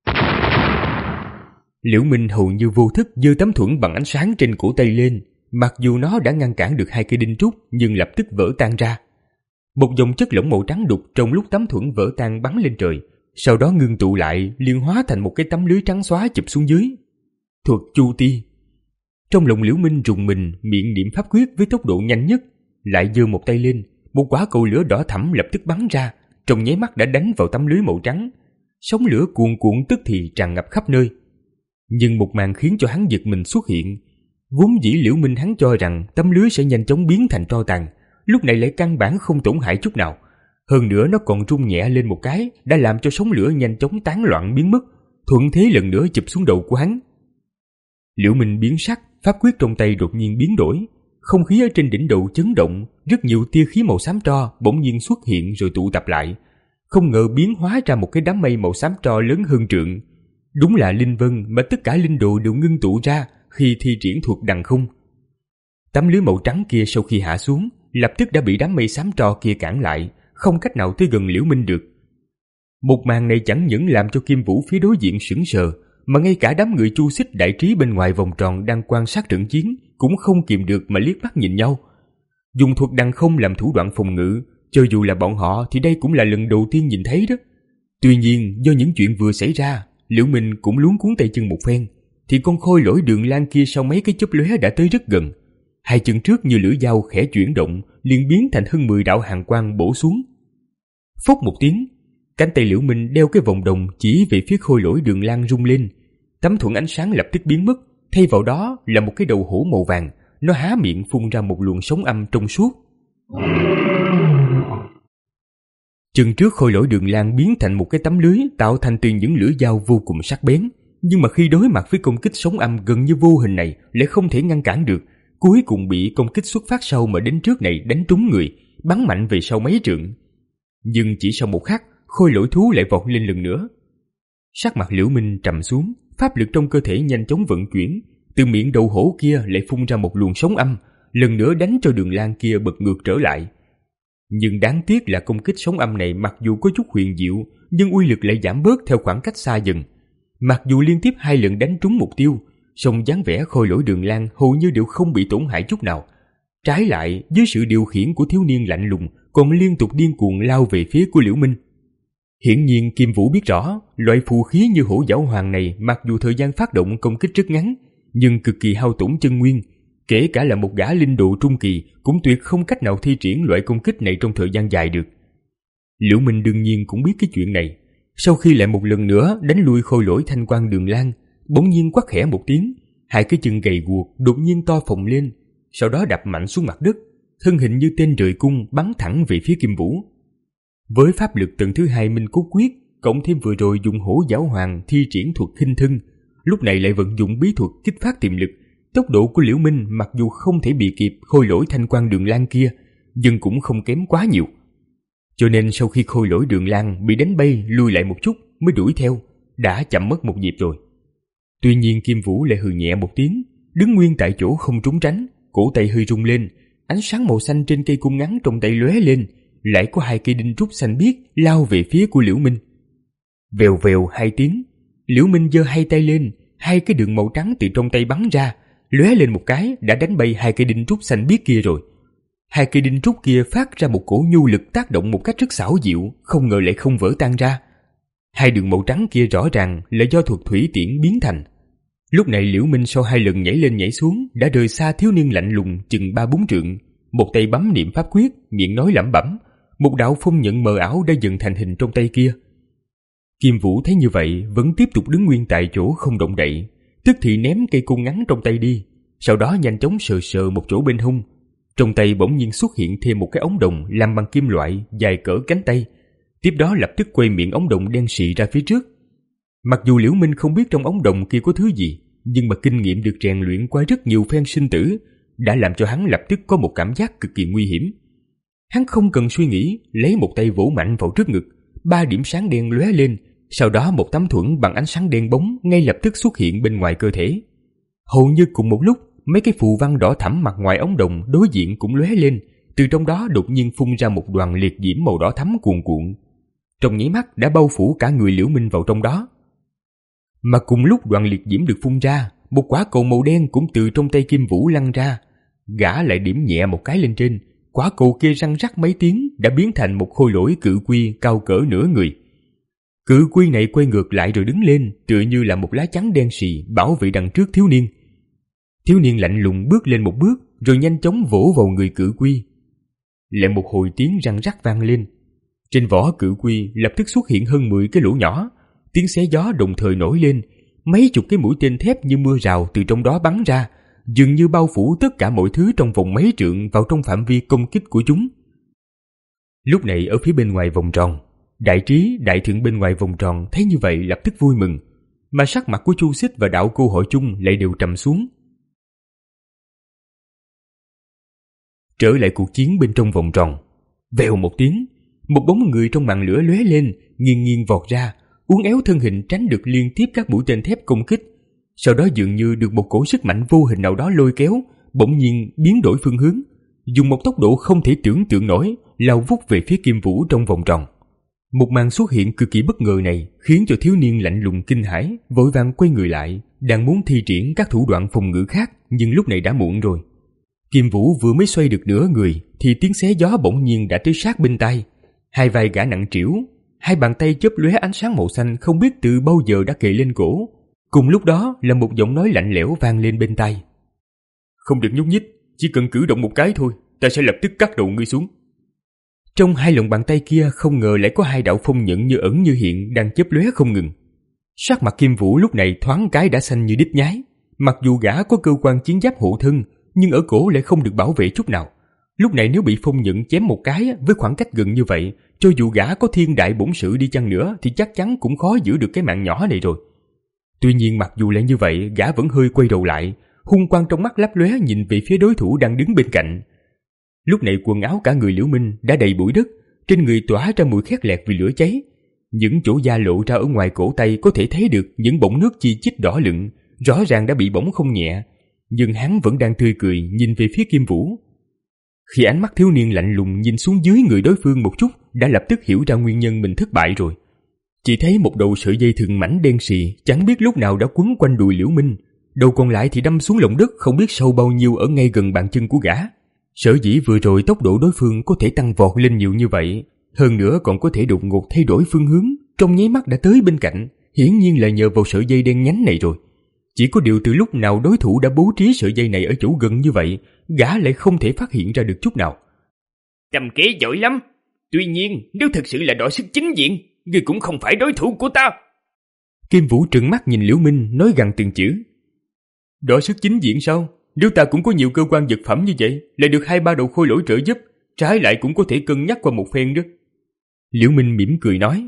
Liễu Minh hầu như vô thức giơ tấm thuẫn bằng ánh sáng trên cổ tay lên, mặc dù nó đã ngăn cản được hai cây đinh trúc nhưng lập tức vỡ tan ra. Một dòng chất lỏng màu trắng đục trong lúc tấm thuẫn vỡ tan bắn lên trời, sau đó ngưng tụ lại liên hóa thành một cái tấm lưới trắng xóa chụp xuống dưới. Thuật Chu Ti. Trong lòng Liễu Minh rùng mình, miệng niệm pháp quyết với tốc độ nhanh nhất, lại giơ một tay lên, một quả cầu lửa đỏ thẫm lập tức bắn ra, trong nháy mắt đã đánh vào tấm lưới màu trắng. Sóng lửa cuồn cuộn tức thì tràn ngập khắp nơi. Nhưng một màn khiến cho hắn giật mình xuất hiện. Vốn dĩ Liễu Minh hắn cho rằng tấm lưới sẽ nhanh chóng biến thành tro tàn, lúc này lại căn bản không tổn hại chút nào. Hơn nữa nó còn rung nhẹ lên một cái, đã làm cho sóng lửa nhanh chóng tán loạn biến mất, thuận thế lần nữa chụp xuống đầu của hắn. Liễu Minh biến sắc, pháp quyết trong tay đột nhiên biến đổi, không khí ở trên đỉnh đầu chấn động, rất nhiều tia khí màu xám tro bỗng nhiên xuất hiện rồi tụ tập lại, không ngờ biến hóa ra một cái đám mây màu xám tro lớn hơn trượng. Đúng là linh vân mà tất cả linh đồ đều ngưng tụ ra, khi thi triển thuật đằng không. Tấm lưới màu trắng kia sau khi hạ xuống, lập tức đã bị đám mây xám tro kia cản lại, không cách nào tới gần Liễu Minh được. Một màn này chẳng những làm cho Kim Vũ phía đối diện sững sờ, mà ngay cả đám người Chu Xích Đại Trí bên ngoài vòng tròn đang quan sát trận chiến cũng không kìm được mà liếc mắt nhìn nhau. Dùng thuật đằng không làm thủ đoạn phòng ngự, cho dù là bọn họ thì đây cũng là lần đầu tiên nhìn thấy đó. Tuy nhiên, do những chuyện vừa xảy ra, Liễu Minh cũng luống cuống tay chân một phen, thì con khôi lỗi Đường Lan kia sau mấy cái chớp lóe đã tới rất gần. Hai chân trước như lưỡi dao khẽ chuyển động, liền biến thành hơn mười đạo hàn quang bổ xuống. Phốc một tiếng, cánh tay Liễu Minh đeo cái vòng đồng chỉ về phía khôi lỗi Đường Lan rung lên. Tấm thuẫn ánh sáng lập tức biến mất, thay vào đó là một cái đầu hổ màu vàng, nó há miệng phun ra một luồng sóng âm trong suốt. Chân trước khôi lỗi Đường Lan biến thành một cái tấm lưới tạo thành từ những lưỡi dao vô cùng sắc bén, nhưng mà khi đối mặt với công kích sóng âm gần như vô hình này lại không thể ngăn cản được, cuối cùng bị công kích xuất phát sau mà đến trước này đánh trúng người, bắn mạnh về sau mấy trượng. Nhưng chỉ sau một khắc, khôi lỗi thú lại vọt lên lần nữa. Sắc mặt Liễu Minh trầm xuống, pháp lực trong cơ thể nhanh chóng vận chuyển, từ miệng đầu hổ kia lại phun ra một luồng sóng âm, lần nữa đánh cho Đường Lan kia bật ngược trở lại. Nhưng đáng tiếc là công kích sóng âm này mặc dù có chút huyền diệu, nhưng uy lực lại giảm bớt theo khoảng cách xa dần. Mặc dù liên tiếp hai lần đánh trúng mục tiêu, song dáng vẻ khôi lỗi Đường Lan hầu như đều không bị tổn hại chút nào. Trái lại, dưới sự điều khiển của thiếu niên lạnh lùng, còn liên tục điên cuồng lao về phía của Liễu Minh. Hiển nhiên Kim Vũ biết rõ, loại phù khí như hổ giảo hoàng này mặc dù thời gian phát động công kích rất ngắn, nhưng cực kỳ hao tổn chân nguyên. Kể cả là một gã linh độ trung kỳ cũng tuyệt không cách nào thi triển loại công kích này trong thời gian dài được. Liễu Minh đương nhiên cũng biết cái chuyện này. Sau khi lại một lần nữa đánh lui khôi lỗi thanh quang Đường Lan, bỗng nhiên quát khẽ một tiếng, hai cái chân gầy guộc đột nhiên to phồng lên, sau đó đập mạnh xuống mặt đất, thân hình như tên rời cung bắn thẳng về phía Kim Vũ. Với pháp lực tầng thứ hai Minh Cốt Quyết, cộng thêm vừa rồi dùng hổ giảo hoàng thi triển thuật khinh thân, lúc này lại vận dụng bí thuật kích phát tiềm lực, tốc độ của Liễu Minh mặc dù không thể bị kịp khôi lỗi thanh quang Đường Lan kia, nhưng cũng không kém quá nhiều. Cho nên sau khi khôi lỗi Đường Lan bị đánh bay lùi lại một chút mới đuổi theo, đã chậm mất một nhịp rồi. Tuy nhiên Kim Vũ lại hừ nhẹ một tiếng, đứng nguyên tại chỗ không trốn tránh, cổ tay hơi rung lên, ánh sáng màu xanh trên cây cung ngắn trong tay lóe lên, lại có hai cây đinh trúc xanh biếc lao về phía của Liễu Minh. Vèo vèo hai tiếng, Liễu Minh giơ hai tay lên, hai cái đường màu trắng từ trong tay bắn ra, lóe lên một cái đã đánh bay hai cây đinh trúc xanh biếc kia rồi. Hai cây đinh trúc kia phát ra một cổ nhu lực tác động một cách rất xảo diệu, không ngờ lại không vỡ tan ra. Hai đường màu trắng kia rõ ràng là do thuật thủy tiễn biến thành. Lúc này Liễu Minh sau hai lần nhảy lên nhảy xuống đã rời xa thiếu niên lạnh lùng chừng ba bốn trượng, một tay bấm niệm pháp quyết, miệng nói lẩm bẩm, một đạo phong nhận mờ ảo đã dần thành hình trong tay kia. Kim Vũ thấy như vậy vẫn tiếp tục đứng nguyên tại chỗ không động đậy, tức thì ném cây cung ngắn trong tay đi, sau đó nhanh chóng sờ sờ một chỗ bên hông. Trong tay bỗng nhiên xuất hiện thêm một cái ống đồng làm bằng kim loại dài cỡ cánh tay, tiếp đó lập tức quay miệng ống đồng đen xì ra phía trước. Mặc dù Liễu Minh không biết trong ống đồng kia có thứ gì, nhưng mà kinh nghiệm được rèn luyện qua rất nhiều phen sinh tử đã làm cho hắn lập tức có một cảm giác cực kỳ nguy hiểm. Hắn không cần suy nghĩ, lấy một tay vỗ mạnh vào trước ngực, ba điểm sáng đen lóe lên, sau đó một tấm thuẫn bằng ánh sáng đen bóng ngay lập tức xuất hiện bên ngoài cơ thể. Hầu như cùng một lúc, mấy cái phù văn đỏ thẫm mặt ngoài ống đồng đối diện cũng lóe lên, từ trong đó đột nhiên phun ra một đoàn liệt diễm màu đỏ thẫm cuồn cuộn, trong nháy mắt đã bao phủ cả người Liễu Minh vào trong đó. Mà cùng lúc đoàn liệt diễm được phun ra, một quả cầu màu đen cũng từ trong tay Kim Vũ lăn ra, gã lại điểm nhẹ một cái lên trên, quả cầu kia răng rắc mấy tiếng đã biến thành một khôi lỗi cự quy cao cỡ nửa người. Cự quy này quay ngược lại rồi đứng lên, tựa như là một lá chắn đen xì bảo vệ đằng trước thiếu niên. Thiếu niên lạnh lùng bước lên một bước, rồi nhanh chóng vỗ vào người cự quy. Lại một hồi tiếng răng rắc vang lên. Trên vỏ cự quy lập tức xuất hiện hơn mười cái lỗ nhỏ, tiếng xé gió đồng thời nổi lên, mấy chục cái mũi tên thép như mưa rào từ trong đó bắn ra, dường như bao phủ tất cả mọi thứ trong vòng mấy trượng vào trong phạm vi công kích của chúng. Lúc này ở phía bên ngoài vòng tròn, Đại Trí, Đại Thượng bên ngoài vòng tròn thấy như vậy lập tức vui mừng, mà sắc mặt của Chu Xích và đạo cô hội chung lại đều trầm xuống. Trở lại cuộc chiến bên trong vòng tròn, vèo một tiếng, một bóng người trong màn lửa lóe lên, nghiêng nghiêng vọt ra, uốn éo thân hình tránh được liên tiếp các mũi tên thép công kích. sau đó dường như được một cổ sức mạnh vô hình nào đó lôi kéo, bỗng nhiên biến đổi phương hướng, dùng một tốc độ không thể tưởng tượng nổi, lao vút về phía Kim Vũ trong vòng tròn. Một màn xuất hiện cực kỳ bất ngờ này khiến cho thiếu niên lạnh lùng kinh hãi, vội vàng quay người lại, đang muốn thi triển các thủ đoạn phòng ngự khác, nhưng lúc này đã muộn rồi. Kim Vũ vừa mới xoay được nửa người thì tiếng xé gió bỗng nhiên đã tới sát bên tai. Hai vai gã nặng trĩu, hai bàn tay chớp lóe ánh sáng màu xanh không biết từ bao giờ đã kề lên cổ. Cùng lúc đó là một giọng nói lạnh lẽo vang lên bên tai. Không được nhúc nhích, chỉ cần cử động một cái thôi, ta sẽ lập tức cắt đầu ngươi xuống. Trong hai lòng bàn tay kia không ngờ lại có hai đạo phong nhận như ẩn như hiện đang chớp lóe không ngừng. Sắc mặt Kim Vũ lúc này thoáng cái đã xanh như đít nhái. Mặc dù gã có cơ quan chiến giáp hộ thân, nhưng ở cổ lại không được bảo vệ chút nào. Lúc này nếu bị phong nhận chém một cái với khoảng cách gần như vậy, cho dù gã có thiên đại bổn sự đi chăng nữa thì chắc chắn cũng khó giữ được cái mạng nhỏ này rồi. Tuy nhiên mặc dù là như vậy, gã vẫn hơi quay đầu lại, hung quang trong mắt lấp lóe nhìn về phía đối thủ đang đứng bên cạnh. Lúc này quần áo cả người Liễu Minh đã đầy bụi đất, trên người tỏa ra mùi khét lẹt vì lửa cháy. Những chỗ da lộ ra ở ngoài cổ tay có thể thấy được những bọng nước chi chít đỏ lựng, rõ ràng đã bị bỏng không nhẹ. Nhưng hắn vẫn đang tươi cười nhìn về phía Kim Vũ. Khi ánh mắt thiếu niên lạnh lùng nhìn xuống dưới người đối phương một chút, đã lập tức hiểu ra nguyên nhân mình thất bại rồi. Chỉ thấy một đầu sợi dây thừng mảnh đen xì chẳng biết lúc nào đã quấn quanh đùi Liễu Minh, đầu còn lại thì đâm xuống lòng đất không biết sâu bao nhiêu ở ngay gần bàn chân của gã. Sở dĩ vừa rồi tốc độ đối phương có thể tăng vọt lên nhiều như vậy, hơn nữa còn có thể đột ngột thay đổi phương hướng, trong nháy mắt đã tới bên cạnh, hiển nhiên là nhờ vào sợi dây đen nhánh này rồi. Chỉ có điều từ lúc nào đối thủ đã bố trí sợi dây này ở chỗ gần như vậy, gã lại không thể phát hiện ra được chút nào. Trầm kế giỏi lắm. Tuy nhiên, nếu thực sự là đọ sức chính diện, ngươi cũng không phải đối thủ của ta. Kim Vũ trừng mắt nhìn Liễu Minh nói gằn từng chữ. Đọ sức chính diện sao? Nếu ta cũng có nhiều cơ quan vật phẩm như vậy, lại được hai ba đầu khôi lỗi trợ giúp, trái lại cũng có thể cân nhắc qua một phen đó. Liễu Minh mỉm cười nói.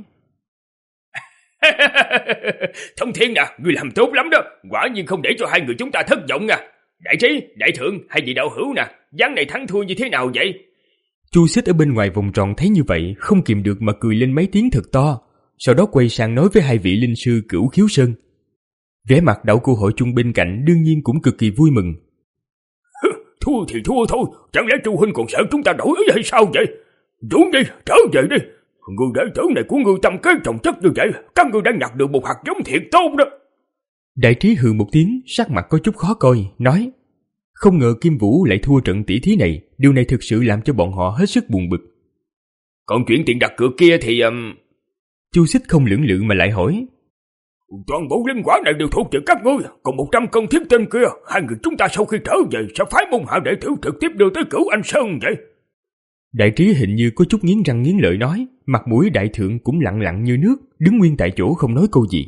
Thông Thiên nè, ngươi làm tốt lắm đó, quả nhiên không để cho hai người chúng ta thất vọng à. Đại trí, đại thượng, hai vị đạo hữu nè, ván này thắng thua như thế nào vậy? Chu Xích ở bên ngoài vòng tròn thấy như vậy, không kìm được mà cười lên mấy tiếng thật to, sau đó quay sang nói với hai vị linh sư Cửu Khiếu Sơn. Vẻ mặt đạo cô hội chung bên cạnh đương nhiên cũng cực kỳ vui mừng. Thua thì thua thôi, chẳng lẽ Chu huynh còn sợ chúng ta đổi ý hay sao vậy? Dũng đi, trở về đi. Người đệ tử này của ngươi tâm kế trọng chất như vậy, các ngươi đã nhặt được một hạt giống thiệt tốt đó. Đại trí hừ một tiếng, sắc mặt có chút khó coi, nói. Không ngờ Kim Vũ lại thua trận tỷ thí này, điều này thực sự làm cho bọn họ hết sức buồn bực. Còn chuyện tiền đặt cược kia thì... Um... Chu Xích không lưỡng lự mà lại hỏi. Toàn bộ linh quả này đều thuộc về các ngươi, còn một trăm cân thiết tinh kia, hai người chúng ta sau khi trở về sẽ phái môn hạ đệ tử trực tiếp đưa tới Cửu Anh Sơn vậy. Đại trí hình như có chút nghiến răng nghiến lợi nói, mặt mũi đại thượng cũng lặng lặng như nước, đứng nguyên tại chỗ không nói câu gì.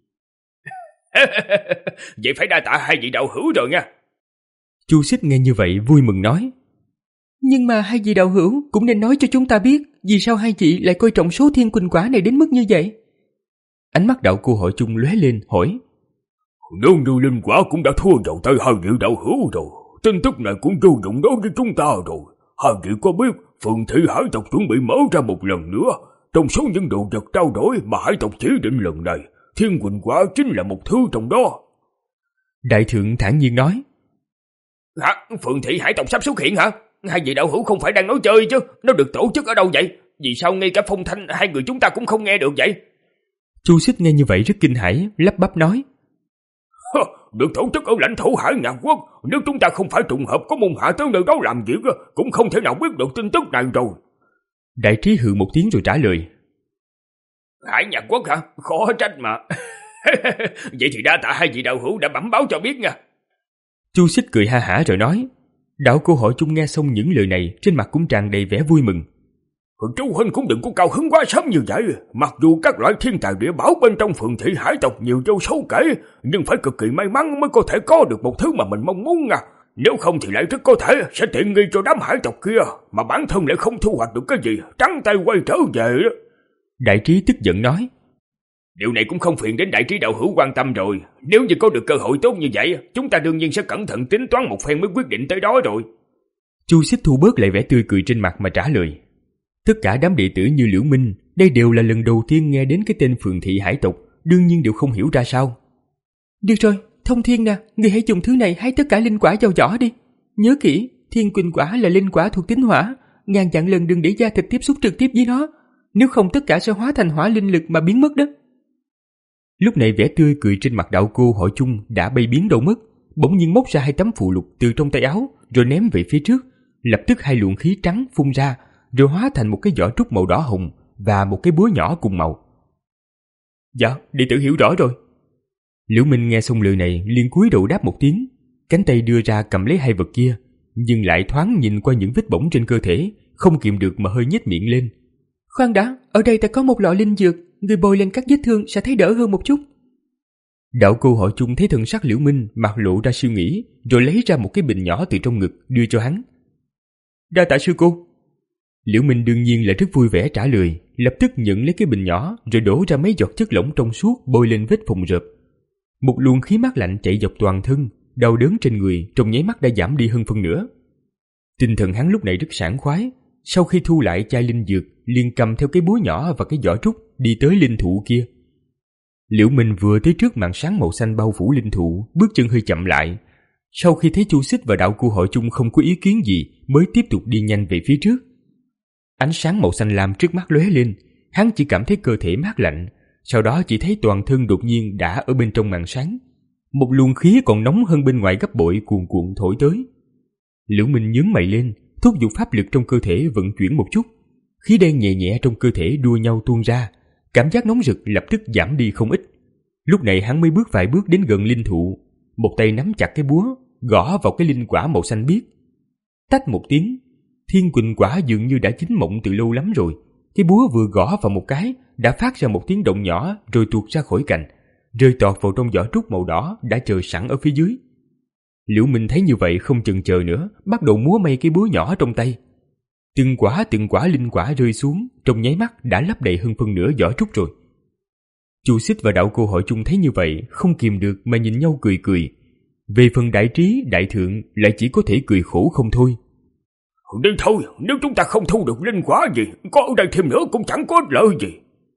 Vậy phải đa tạ hai vị đạo hữu rồi nha. Chu Xích nghe như vậy vui mừng nói. Nhưng mà hai vị đạo hữu cũng nên nói cho chúng ta biết, vì sao hai chị lại coi trọng số thiên quỳnh quả này đến mức như vậy? Ánh mắt đạo cô hội chung lóe lên hỏi. Nếu như linh quả cũng đã thua vào tay hai vị đạo hữu rồi, tin tức này cũng vô dụng đối với chúng ta rồi. Hai vị có biết Phượng Thị Hải tộc chuẩn bị mở ra một lần nữa, trong số những đồ vật trao đổi mà Hải tộc chỉ định lần này, thiên quỳnh quả chính là một thứ trong đó. Đại thượng thản nhiên nói. Hả? Phượng Thị Hải tộc sắp xuất hiện hả? Hai vị đạo hữu không phải đang nói chơi chứ, nó được tổ chức ở đâu vậy? Vì sao ngay cả phong thanh hai người chúng ta cũng không nghe được vậy? Chu Xích nghe như vậy rất kinh hãi, lắp bắp nói. Được tổ chức ở lãnh thổ Hải Nhạc Quốc, nếu chúng ta không phải trùng hợp có môn hạ tới nơi đó làm việc, cũng không thể nào biết được tin tức này rồi. Đại trí hừ một tiếng rồi trả lời. Hải Nhạc Quốc hả? Khó trách mà. Vậy thì đa tạ hai vị đạo hữu đã bẩm báo cho biết nha. Chu Xích cười ha hả rồi nói. Đạo cô hội chung nghe xong những lời này, trên mặt cũng tràn đầy vẻ vui mừng. Chú huynh cũng đừng có cao hứng quá sớm như vậy. Mặc dù các loại thiên tài địa bảo bên trong Phượng Thị Hải tộc nhiều vô số kể, nhưng phải cực kỳ may mắn mới có thể có được một thứ mà mình mong muốn à. Nếu không thì lại rất có thể sẽ tiện nghi cho đám hải tộc kia, mà bản thân lại không thu hoạch được cái gì, trắng tay quay trở về đó. Đại trí tức giận nói. Điều này cũng không phiền đến đại trí đạo hữu quan tâm rồi. Nếu như có được cơ hội tốt như vậy, chúng ta đương nhiên sẽ cẩn thận tính toán một phen mới quyết định tới đó rồi. Chu Xích thu bớt lại vẻ tươi cười trên mặt mà trả lời. Tất cả đám đệ tử như Liễu Minh, đây đều là lần đầu tiên nghe đến cái tên Phượng Thị Hải tộc, đương nhiên đều không hiểu ra sao. Được rồi, Thông Thiên nè, ngươi hãy dùng thứ này hái tất cả linh quả vào vỏ đi. Nhớ kỹ, Thiên Quỳnh quả là linh quả thuộc tính hỏa, ngàn vạn lần đừng để da thịt tiếp xúc trực tiếp với nó, nếu không tất cả sẽ hóa thành hỏa linh lực mà biến mất đó. Lúc này vẻ tươi cười trên mặt đạo cô họ Chung đã bay biến đâu mất, bỗng nhiên móc ra hai tấm phù lục từ trong tay áo rồi ném về phía trước. Lập tức hai luồng khí trắng phun ra rồi hóa thành một cái vỏ trúc màu đỏ hồng và một cái búa nhỏ cùng màu. Dạ, đệ tử hiểu rõ rồi. Liễu Minh nghe xong lời này liền cúi đầu đáp một tiếng, cánh tay đưa ra cầm lấy hai vật kia, nhưng lại thoáng nhìn qua những vết bỏng trên cơ thể, không kiềm được mà hơi nhếch miệng lên. Khoan đã, ở đây ta có một lọ linh dược, người bôi lên các vết thương sẽ thấy đỡ hơn một chút. Đạo cô họ Chung thấy thần sắc Liễu Minh, mặt lộ ra suy nghĩ, rồi lấy ra một cái bình nhỏ từ trong ngực đưa cho hắn. Đa tạ sư cô. Liễu Minh đương nhiên là rất vui vẻ trả lời, lập tức nhận lấy cái bình nhỏ rồi đổ ra mấy giọt chất lỏng trong suốt bôi lên vết phồng rộp. Một luồng khí mát lạnh chạy dọc toàn thân, đau đớn trên người trong nháy mắt đã giảm đi hơn phân nửa. Tinh thần hắn lúc này rất sảng khoái, sau khi thu lại chai linh dược, liền cầm theo cái búa nhỏ và cái vỏ trúc đi tới linh thụ kia. Liễu Minh vừa tới trước màn sáng màu xanh bao phủ linh thụ, bước chân hơi chậm lại. Sau khi thấy Chu Xích và đạo cô họ Chung không có ý kiến gì, mới tiếp tục đi nhanh về phía trước. Ánh sáng màu xanh lam trước mắt lóe lên, hắn chỉ cảm thấy cơ thể mát lạnh, sau đó chỉ thấy toàn thân đột nhiên đã ở bên trong màn sáng. Một luồng khí còn nóng hơn bên ngoài gấp bội cuồn cuộn thổi tới. Liễu Minh nhướng mày lên, thúc giục pháp lực trong cơ thể vận chuyển một chút. Khí đen nhẹ nhẹ trong cơ thể đua nhau tuôn ra, cảm giác nóng rực lập tức giảm đi không ít. Lúc này hắn mới bước vài bước đến gần linh thụ, một tay nắm chặt cái búa, gõ vào cái linh quả màu xanh biếc. Tách một tiếng, Thiên Quỳnh quả dường như đã chín mộng từ lâu lắm rồi. Cái búa vừa gõ vào một cái đã phát ra một tiếng động nhỏ rồi tuột ra khỏi cành, rơi tọt vào trong vỏ trúc màu đỏ đã chờ sẵn ở phía dưới. Liễu Minh thấy như vậy không chần chờ nữa, bắt đầu múa may cái búa nhỏ trong tay. Từng quả từng quả linh quả rơi xuống, trong nháy mắt đã lấp đầy hơn phân nửa vỏ trúc rồi. Chu Xích và đạo cô họ Chung thấy như vậy, không kìm được mà nhìn nhau cười cười. Về phần đại trí, đại thượng lại chỉ có thể cười khổ không thôi. Đi thôi, nếu chúng ta không thu được linh quả gì, có ở đây thêm nữa cũng chẳng có ích lợi gì.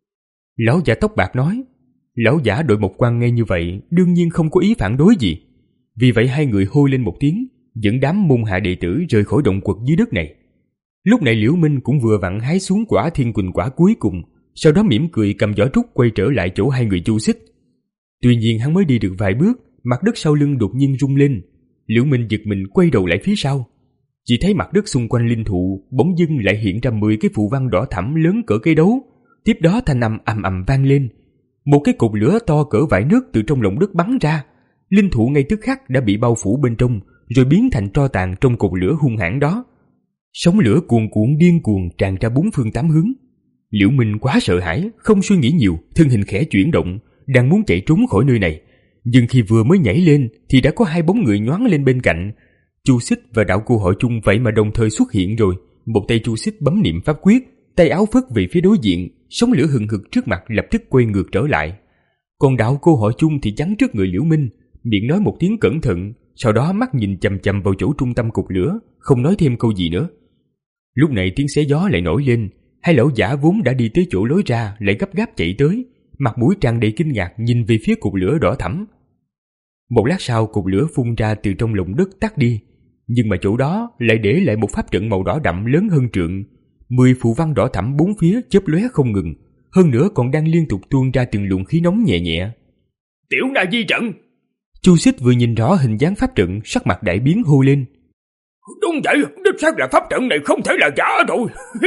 Lão giả tóc bạc nói. Lão giả đội một quan nghe như vậy, đương nhiên không có ý phản đối gì. Vì vậy hai người hô lên một tiếng, dẫn đám môn hạ đệ tử rời khỏi động quật dưới đất này. Lúc này Liễu Minh cũng vừa vặn hái xuống quả Thiên Quỳnh quả cuối cùng, sau đó mỉm cười cầm vỏ trúc quay trở lại chỗ hai người Chu Xích. Tuy nhiên hắn mới đi được vài bước, mặt đất sau lưng đột nhiên rung lên. Liễu Minh giật mình quay đầu lại phía sau, chỉ thấy mặt đất xung quanh linh thụ bỗng dưng lại hiện ra mười cái phù văn đỏ thẫm lớn cỡ cây đấu. Tiếp đó thanh âm ầm ầm vang lên, một cái cột lửa to cỡ vải nước từ trong lòng đất bắn ra. Linh thụ ngay tức khắc đã bị bao phủ bên trong, rồi biến thành tro tàn trong cột lửa hung hãn đó. Sóng lửa cuồn cuộn điên cuồng tràn ra bốn phương tám hướng. Liễu Minh quá sợ hãi, không suy nghĩ nhiều, thân hình khẽ chuyển động, đang muốn chạy trốn khỏi nơi này. Nhưng khi vừa mới nhảy lên thì đã có hai bóng người nhoáng lên bên cạnh. Chu Xích và đạo cô họ Chung vậy mà đồng thời xuất hiện rồi. Một tay Chu Xích bấm niệm pháp quyết, tay áo phất về phía đối diện, sóng lửa hừng hực trước mặt lập tức quay ngược trở lại. Còn đạo cô họ Chung thì chắn trước người Liễu Minh, miệng nói một tiếng cẩn thận, sau đó mắt nhìn chằm chằm vào chỗ trung tâm cột lửa, không nói thêm câu gì nữa. Lúc này tiếng xé gió lại nổi lên, hai lão giả vốn đã đi tới chỗ lối ra lại gấp gáp chạy tới, mặt mũi tràn đầy kinh ngạc nhìn về phía cột lửa đỏ thẫm. Một lát sau cột lửa phun ra từ trong lòng đất tắt đi, nhưng mà chỗ đó lại để lại một pháp trận màu đỏ đậm lớn hơn trượng, mười phù văn đỏ thẫm bốn phía chớp lóe không ngừng, hơn nữa còn đang liên tục tuôn ra từng luồng khí nóng nhẹ nhẹ. Tiểu Na Di trận. Chu Xích vừa nhìn rõ hình dáng pháp trận, sắc mặt đại biến hô lên. Đúng vậy, đích xác là pháp trận này không thể là giả rồi.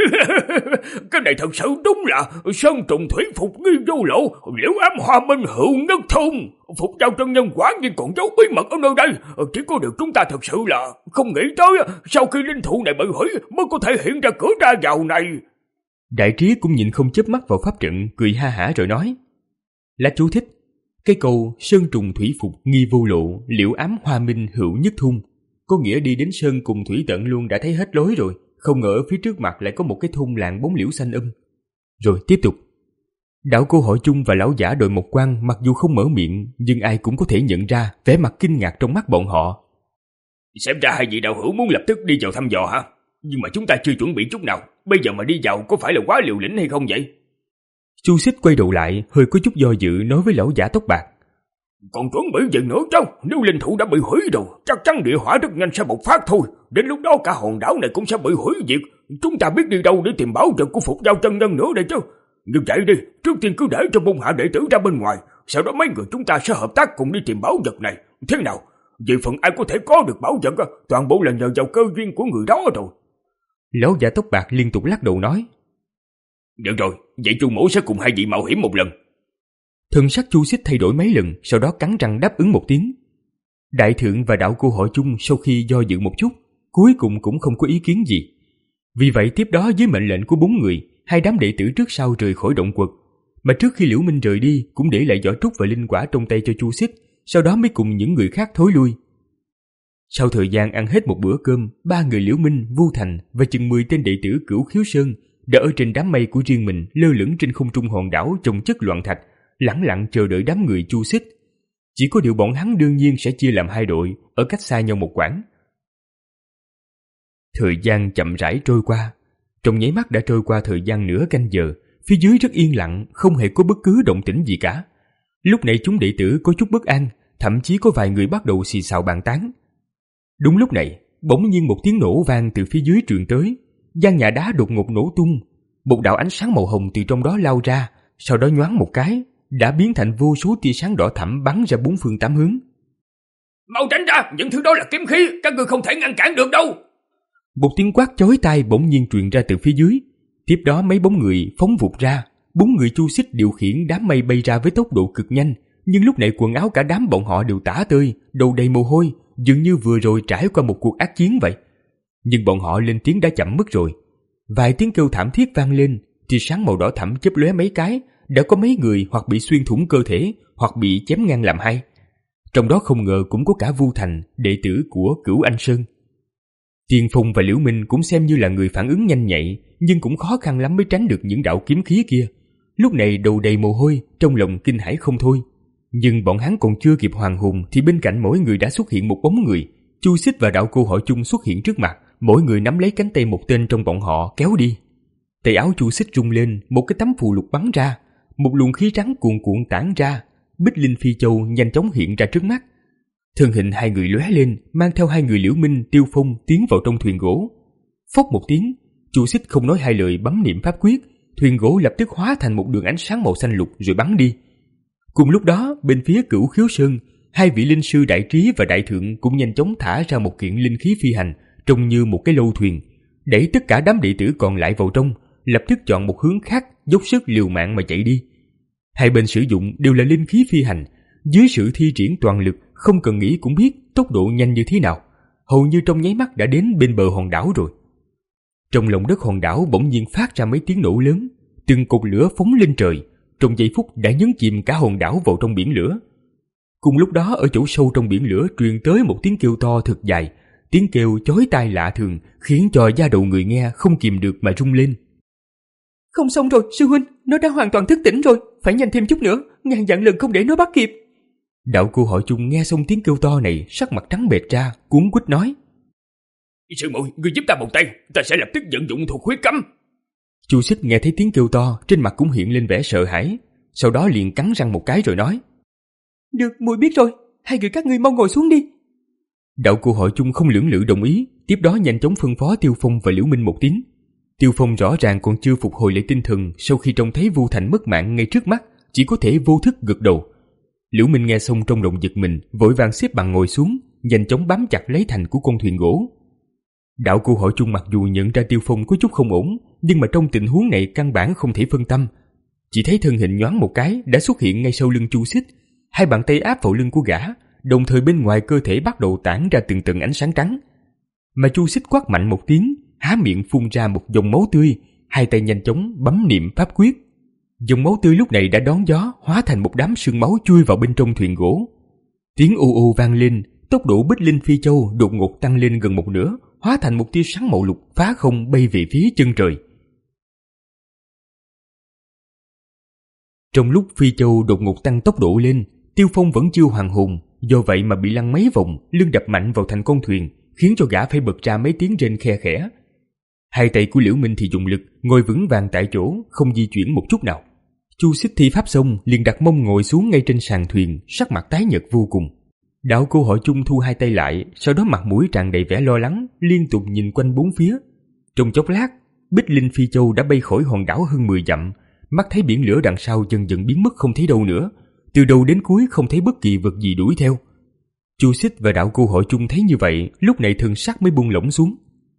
Cái này thật sự đúng là sơn trùng thủy phục nghi vô lộ, liễu ám hoa minh hữu nhất thôn. Phục Giao chân nhân quả nhiên còn giấu bí mật ở nơi đây. Chỉ có điều chúng ta thật sự là không nghĩ tới sau khi linh thụ này bị hủy mới có thể hiện ra cửa ra vào này. Đại trí cũng nhìn không chớp mắt vào pháp trận, cười ha hả rồi nói. Lá chú thích. Cái câu sơn trùng thủy phục nghi vô lộ, liễu ám hoa minh hữu nhất thôn có nghĩa đi đến sơn cùng thủy tận luôn đã thấy hết lối rồi, không ngờ ở phía trước mặt lại có một cái thôn làng bóng liễu xanh um. Rồi tiếp tục. Đạo cô hội Chung và lão giả đội một quan mặc dù không mở miệng, nhưng ai cũng có thể nhận ra vẻ mặt kinh ngạc trong mắt bọn họ. Xem ra hai vị đạo hữu muốn lập tức đi vào thăm dò hả? Nhưng mà chúng ta chưa chuẩn bị chút nào, bây giờ mà đi vào có phải là quá liều lĩnh hay không vậy? Chu Xích quay đầu lại, hơi có chút do dự nói với lão giả tóc bạc. Còn chuẩn bị gì nữa chứ? Nếu linh thụ đã bị hủy rồi, chắc chắn địa hỏa rất nhanh sẽ bộc phát thôi. Đến lúc đó cả hòn đảo này cũng sẽ bị hủy diệt. Chúng ta biết đi đâu để tìm bảo vật của Phục Giao chân nhân nữa đây chứ. Như vậy đi, trước tiên cứ để cho môn hạ đệ tử ra bên ngoài, sau đó mấy người chúng ta sẽ hợp tác cùng đi tìm bảo vật này. Thế nào? Về phần ai có thể có được bảo vật, toàn bộ là nhờ vào cơ duyên của người đó rồi. Lão già tóc bạc liên tục lắc đầu nói. Được rồi, vậy Chu mỗ sẽ cùng hai vị mạo hiểm một lần. Thần sắc Chu Xích thay đổi mấy lần, sau đó cắn răng đáp ứng một tiếng. Đại thượng và đạo cô hội chung sau khi do dự một chút, cuối cùng cũng không có ý kiến gì. Vì vậy tiếp đó với mệnh lệnh của bốn người, hai đám đệ tử trước sau rời khỏi động quật. Mà trước khi Liễu Minh rời đi, cũng để lại vỏ trúc và linh quả trong tay cho Chu Xích, sau đó mới cùng những người khác thối lui. Sau thời gian ăn hết một bữa cơm, ba người Liễu Minh, Vu Thành và chừng mười tên đệ tử Cửu Khiếu Sơn đã ở trên đám mây của riêng mình lơ lửng trên không trung hòn đảo chồng chất loạn thạch, lẳng lặng chờ đợi đám người Chu Xích. Chỉ có điều bọn hắn đương nhiên sẽ chia làm hai đội, ở cách xa nhau một quãng. Thời gian chậm rãi trôi qua. Trong nháy mắt đã trôi qua thời gian nửa canh giờ, phía dưới rất yên lặng, không hề có bất cứ động tĩnh gì cả. Lúc này chúng đệ tử có chút bất an, thậm chí có vài người bắt đầu xì xào bàn tán. Đúng lúc này, bỗng nhiên một tiếng nổ vang từ phía dưới truyền tới, gian nhà đá đột ngột nổ tung, một đạo ánh sáng màu hồng từ trong đó lao ra, sau đó nhoáng một cái, đã biến thành vô số tia sáng đỏ thẫm bắn ra bốn phương tám hướng. Mau tránh ra, những thứ đó là kiếm khí, các ngươi không thể ngăn cản được đâu. Một tiếng quát chói tai bỗng nhiên truyền ra từ phía dưới. Tiếp đó mấy bóng người phóng vụt ra, bốn người Chu Xích điều khiển đám mây bay ra với tốc độ cực nhanh, nhưng lúc này quần áo cả đám bọn họ đều tả tơi, đầu đầy mồ hôi, dường như vừa rồi trải qua một cuộc ác chiến vậy. Nhưng bọn họ lên tiếng đã chậm mất rồi. Vài tiếng kêu thảm thiết vang lên, tia sáng màu đỏ thẫm chớp lóe mấy cái, đã có mấy người hoặc bị xuyên thủng cơ thể, hoặc bị chém ngang làm hai. Trong đó không ngờ cũng có cả Vu Thành, đệ tử của Cửu Anh Sơn. Tiên Phong và Liễu Minh cũng xem như là người phản ứng nhanh nhạy, nhưng cũng khó khăn lắm mới tránh được những đạo kiếm khí kia. Lúc này đầu đầy mồ hôi, trong lòng kinh hãi không thôi. Nhưng bọn hắn còn chưa kịp hoàn hồn thì bên cạnh mỗi người đã xuất hiện một bóng người. Chu Xích và đạo cô hội chung xuất hiện trước mặt, mỗi người nắm lấy cánh tay một tên trong bọn họ kéo đi. Tay áo Chu Xích rung lên, một cái tấm phù lục bắn ra, một luồng khí trắng cuồn cuộn tản ra, Bích Linh Phi Châu nhanh chóng hiện ra trước mắt. Thân hình hai người lóe lên, mang theo hai người Liễu Minh, Tiêu Phong tiến vào trong thuyền gỗ. Phốc một tiếng, Chu Xích không nói hai lời bấm niệm pháp quyết, thuyền gỗ lập tức hóa thành một đường ánh sáng màu xanh lục rồi bắn đi. Cùng lúc đó, bên phía Cửu Khiếu Sơn, hai vị linh sư đại trí và đại thượng cũng nhanh chóng thả ra một kiện linh khí phi hành, trông như một cái lâu thuyền, đẩy tất cả đám đệ tử còn lại vào trong, lập tức chọn một hướng khác, dốc sức liều mạng mà chạy đi. Hai bên sử dụng đều là linh khí phi hành, dưới sự thi triển toàn lực, không cần nghĩ cũng biết tốc độ nhanh như thế nào, hầu như trong nháy mắt đã đến bên bờ hòn đảo rồi. Trong lòng đất hòn đảo bỗng nhiên phát ra mấy tiếng nổ lớn, từng cột lửa phóng lên trời, trong giây phút đã nhấn chìm cả hòn đảo vào trong biển lửa. Cùng lúc đó ở chỗ sâu trong biển lửa truyền tới một tiếng kêu to thật dài, tiếng kêu chói tai lạ thường khiến cho da đầu người nghe không kìm được mà rung lên. Không xong rồi, sư huynh, nó đã hoàn toàn thức tỉnh rồi, phải nhanh thêm chút nữa, ngàn vạn lần không để nó bắt kịp. Đạo cô hội chung nghe xong tiếng kêu to này, sắc mặt trắng bệch ra, cuống quýt nói: Sư muội, ngươi giúp ta một tay, ta sẽ lập tức vận dụng thuật huyết cấm. Chu Xích nghe thấy tiếng kêu to, trên mặt cũng hiện lên vẻ sợ hãi, sau đó liền cắn răng một cái rồi nói: Được, muội biết rồi, hai người các ngươi mau ngồi xuống đi. Đạo cô hội chung không lưỡng lự đồng ý, tiếp đó nhanh chóng phân phó Tiêu Phong và Liễu Minh một tiếng. Tiêu Phong rõ ràng còn chưa phục hồi lại tinh thần sau khi trông thấy Vu Thành mất mạng ngay trước mắt, chỉ có thể vô thức gật đầu. Liễu Minh nghe xong trong lòng giật mình, vội vàng xếp bằng ngồi xuống, nhanh chóng bám chặt lấy thành của con thuyền gỗ. Đạo cô hội chung mặc dù nhận ra Tiêu Phong có chút không ổn, nhưng mà trong tình huống này căn bản không thể phân tâm. Chỉ thấy thân hình nhoáng một cái đã xuất hiện ngay sau lưng Chu Xích, hai bàn tay áp vào lưng của gã, đồng thời bên ngoài cơ thể bắt đầu tản ra từng tầng ánh sáng trắng. Mà Chu Xích quát mạnh một tiếng, há miệng phun ra một dòng máu tươi, hai tay nhanh chóng bấm niệm pháp quyết. Dòng máu tươi lúc này đã đón gió, hóa thành một đám sương máu chui vào bên trong thuyền gỗ. Tiếng ù ù vang lên, tốc độ Bích Linh Phi Châu đột ngột tăng lên gần một nửa, hóa thành một tia sáng màu lục phá không bay về phía chân trời. Trong lúc Phi Châu đột ngột tăng tốc độ lên, Tiêu Phong vẫn chưa hoàn hồn, do vậy mà bị lăn mấy vòng, lưng đập mạnh vào thành con thuyền, khiến cho gã phải bật ra mấy tiếng rên khe khẽ. Hai tay của Liễu Minh thì dùng lực, ngồi vững vàng tại chỗ, không di chuyển một chút nào. Chu Xích thi pháp xong liền đặt mông ngồi xuống ngay trên sàn thuyền, sắc mặt tái nhợt vô cùng. Đạo Cô Hội Chung thu hai tay lại, sau đó mặt mũi tràn đầy vẻ lo lắng, liên tục nhìn quanh bốn phía. Trong chốc lát, Bích Linh Phi Châu đã bay khỏi hòn đảo hơn mười dặm, mắt thấy biển lửa đằng sau dần dần biến mất không thấy đâu nữa, từ đầu đến cuối không thấy bất kỳ vật gì đuổi theo. Chu Xích và Đạo Cô Hội Chung thấy như vậy, lúc này thần sắc mới buông lỏng xuống.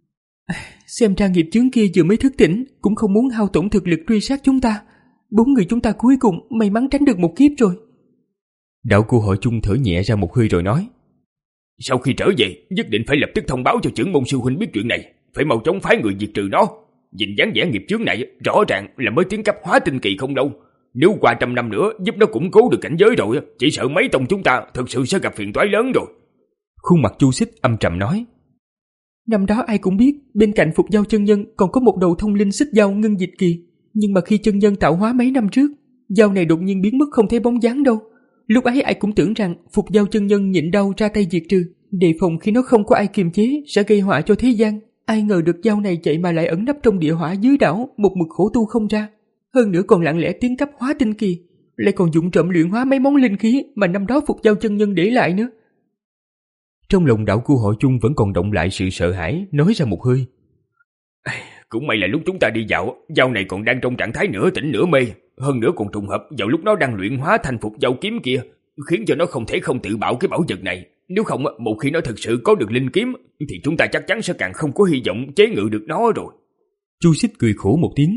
Xem ra nghiệp chướng kia vừa mới thức tỉnh, cũng không muốn hao tổn thực lực truy sát chúng ta. Bốn người chúng ta cuối cùng may mắn tránh được một kiếp rồi. Đạo Cô Hội Chung thở nhẹ ra một hơi rồi nói: Sau khi trở về, nhất định phải lập tức thông báo cho trưởng môn sư huynh biết chuyện này, phải mau chóng phái người diệt trừ nó. Nhìn dáng vẻ nghiệp chướng này, rõ ràng là mới tiến cấp hóa tinh kỳ không lâu. Nếu qua trăm năm nữa giúp nó củng cố được cảnh giới rồi, chỉ sợ mấy tông chúng ta thực sự sẽ gặp phiền toái lớn rồi. Khuôn mặt Chu Xích âm trầm nói: Năm đó ai cũng biết bên cạnh Phục Giao chân nhân còn có một đầu thông linh xích dao ngưng dịch kỳ, nhưng mà khi chân nhân tạo hóa mấy năm trước, dao này đột nhiên biến mất không thấy bóng dáng đâu. Lúc ấy ai cũng tưởng rằng Phục Giao chân nhân nhịn đau ra tay diệt trừ, đề phòng khi nó không có ai kiềm chế sẽ gây họa cho thế gian. Ai ngờ được dao này chạy mà lại ẩn nấp trong địa hỏa dưới đảo, một mực khổ tu không ra. Hơn nữa còn lặng lẽ tiến cấp hóa tinh kỳ, lại còn dụng trộm luyện hóa mấy món linh khí mà năm đó Phục Giao chân nhân để lại nữa. Trong lòng Đạo Cô Hội Chung vẫn còn động lại sự sợ hãi, nói ra một hơi: Cũng may là lúc chúng ta đi dạo, dao này còn đang trong trạng thái nửa tỉnh nửa mê, hơn nữa còn trùng hợp vào lúc nó đang luyện hóa thành Phục Giao kiếm kia, khiến cho nó không thể không tự bạo cái bảo vật này. Nếu không, một khi nó thực sự có được linh kiếm thì chúng ta chắc chắn sẽ càng không có hy vọng chế ngự được nó rồi. Chu Xích cười khổ một tiếng: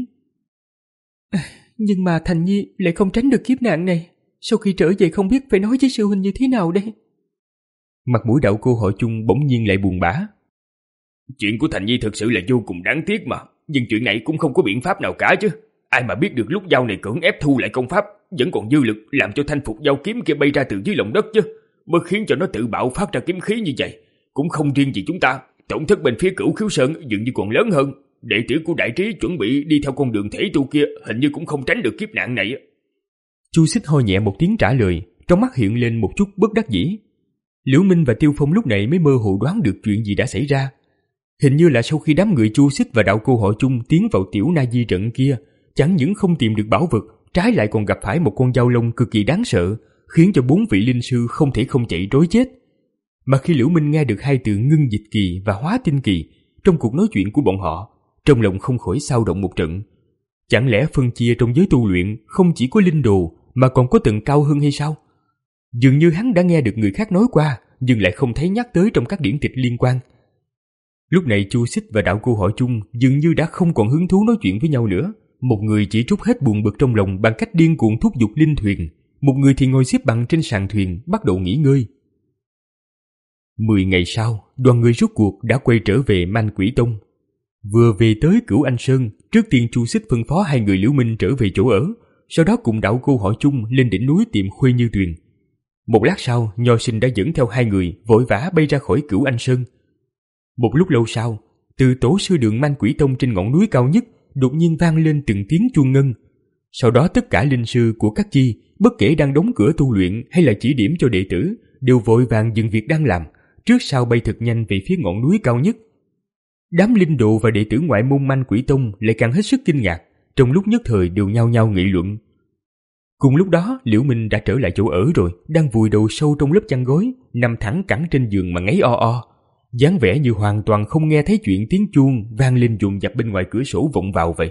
Nhưng mà Thành Nhi lại không tránh được kiếp nạn này, sau khi trở về không biết phải nói với sư huynh như thế nào đây. Mặt mũi Đạo Cô Hội Chung bỗng nhiên lại buồn bã. Chuyện của Thành Nhi thực sự là vô cùng đáng tiếc mà, nhưng chuyện này cũng không có biện pháp nào cả chứ. Ai mà biết được lúc dao này cưỡng ép thu lại công pháp, vẫn còn dư lực làm cho thanh Phục Giao kiếm kia bay ra từ dưới lòng đất chứ, mới khiến cho nó tự bạo phát ra kiếm khí như vậy. Cũng không riêng gì chúng ta, tổn thất bên phía Cửu Khiếu Sơn dường như còn lớn hơn. Đệ tử của Đại Trí chuẩn bị đi theo con đường thể tu kia hình như cũng không tránh được kiếp nạn này. Chu Xích ho nhẹ một tiếng trả lời, trong mắt hiện lên một chút bất đắc dĩ. Liễu Minh và Tiêu Phong lúc này mới mơ hồ đoán được chuyện gì đã xảy ra. Hình như là sau khi đám người Chu Xích và Đạo Cô Hội Chung tiến vào tiểu Na Di trận kia, chẳng những không tìm được bảo vật, trái lại còn gặp phải một con dao lông cực kỳ đáng sợ, khiến cho bốn vị linh sư không thể không chạy trối chết. Mà khi Liễu Minh nghe được hai từ ngưng dịch kỳ và hóa tinh kỳ trong cuộc nói chuyện của bọn họ, trong lòng không khỏi xao động một trận. Chẳng lẽ phân chia trong giới tu luyện không chỉ có linh đồ mà còn có tầng cao hơn hay sao? Dường như hắn đã nghe được người khác nói qua, nhưng lại không thấy nhắc tới trong các điển tịch liên quan. Lúc này Chu Xích và Đạo Cô Hội Chung dường như đã không còn hứng thú nói chuyện với nhau nữa. Một người chỉ trút hết buồn bực trong lòng bằng cách điên cuồng thúc giục linh thuyền, một người thì ngồi xếp bằng trên sàn thuyền bắt đầu nghỉ ngơi. Mười ngày sau, đoàn người rốt cuộc đã quay trở về Man Quỷ Tông. Vừa về tới Cửu Anh Sơn, trước tiên Chu Xích phân phó hai người Liễu Minh trở về chỗ ở, sau đó cùng Đạo Cô Hội Chung lên đỉnh núi tìm Khuê Như Tuyền. Một lát sau, Nho Sinh đã dẫn theo hai người vội vã bay ra khỏi Cửu Anh Sơn. Một lúc lâu sau, từ tổ sư đường Man Quỷ Tông trên ngọn núi cao nhất đột nhiên vang lên từng tiếng chuông ngân. Sau đó tất cả linh sư của các chi, bất kể đang đóng cửa tu luyện hay là chỉ điểm cho đệ tử, đều vội vàng dừng việc đang làm, trước sau bay thật nhanh về phía ngọn núi cao nhất. Đám linh đồ và đệ tử ngoại môn Man Quỷ Tông lại càng hết sức kinh ngạc, trong lúc nhất thời đều nhao nhao nghị luận. Cùng lúc đó, Liễu Minh đã trở lại chỗ ở rồi, đang vùi đầu sâu trong lớp chăn gối, nằm thẳng cẳng trên giường mà ngáy o o, dáng vẻ như hoàn toàn không nghe thấy chuyện tiếng chuông vang lên dồn dập bên ngoài cửa sổ vọng vào vậy.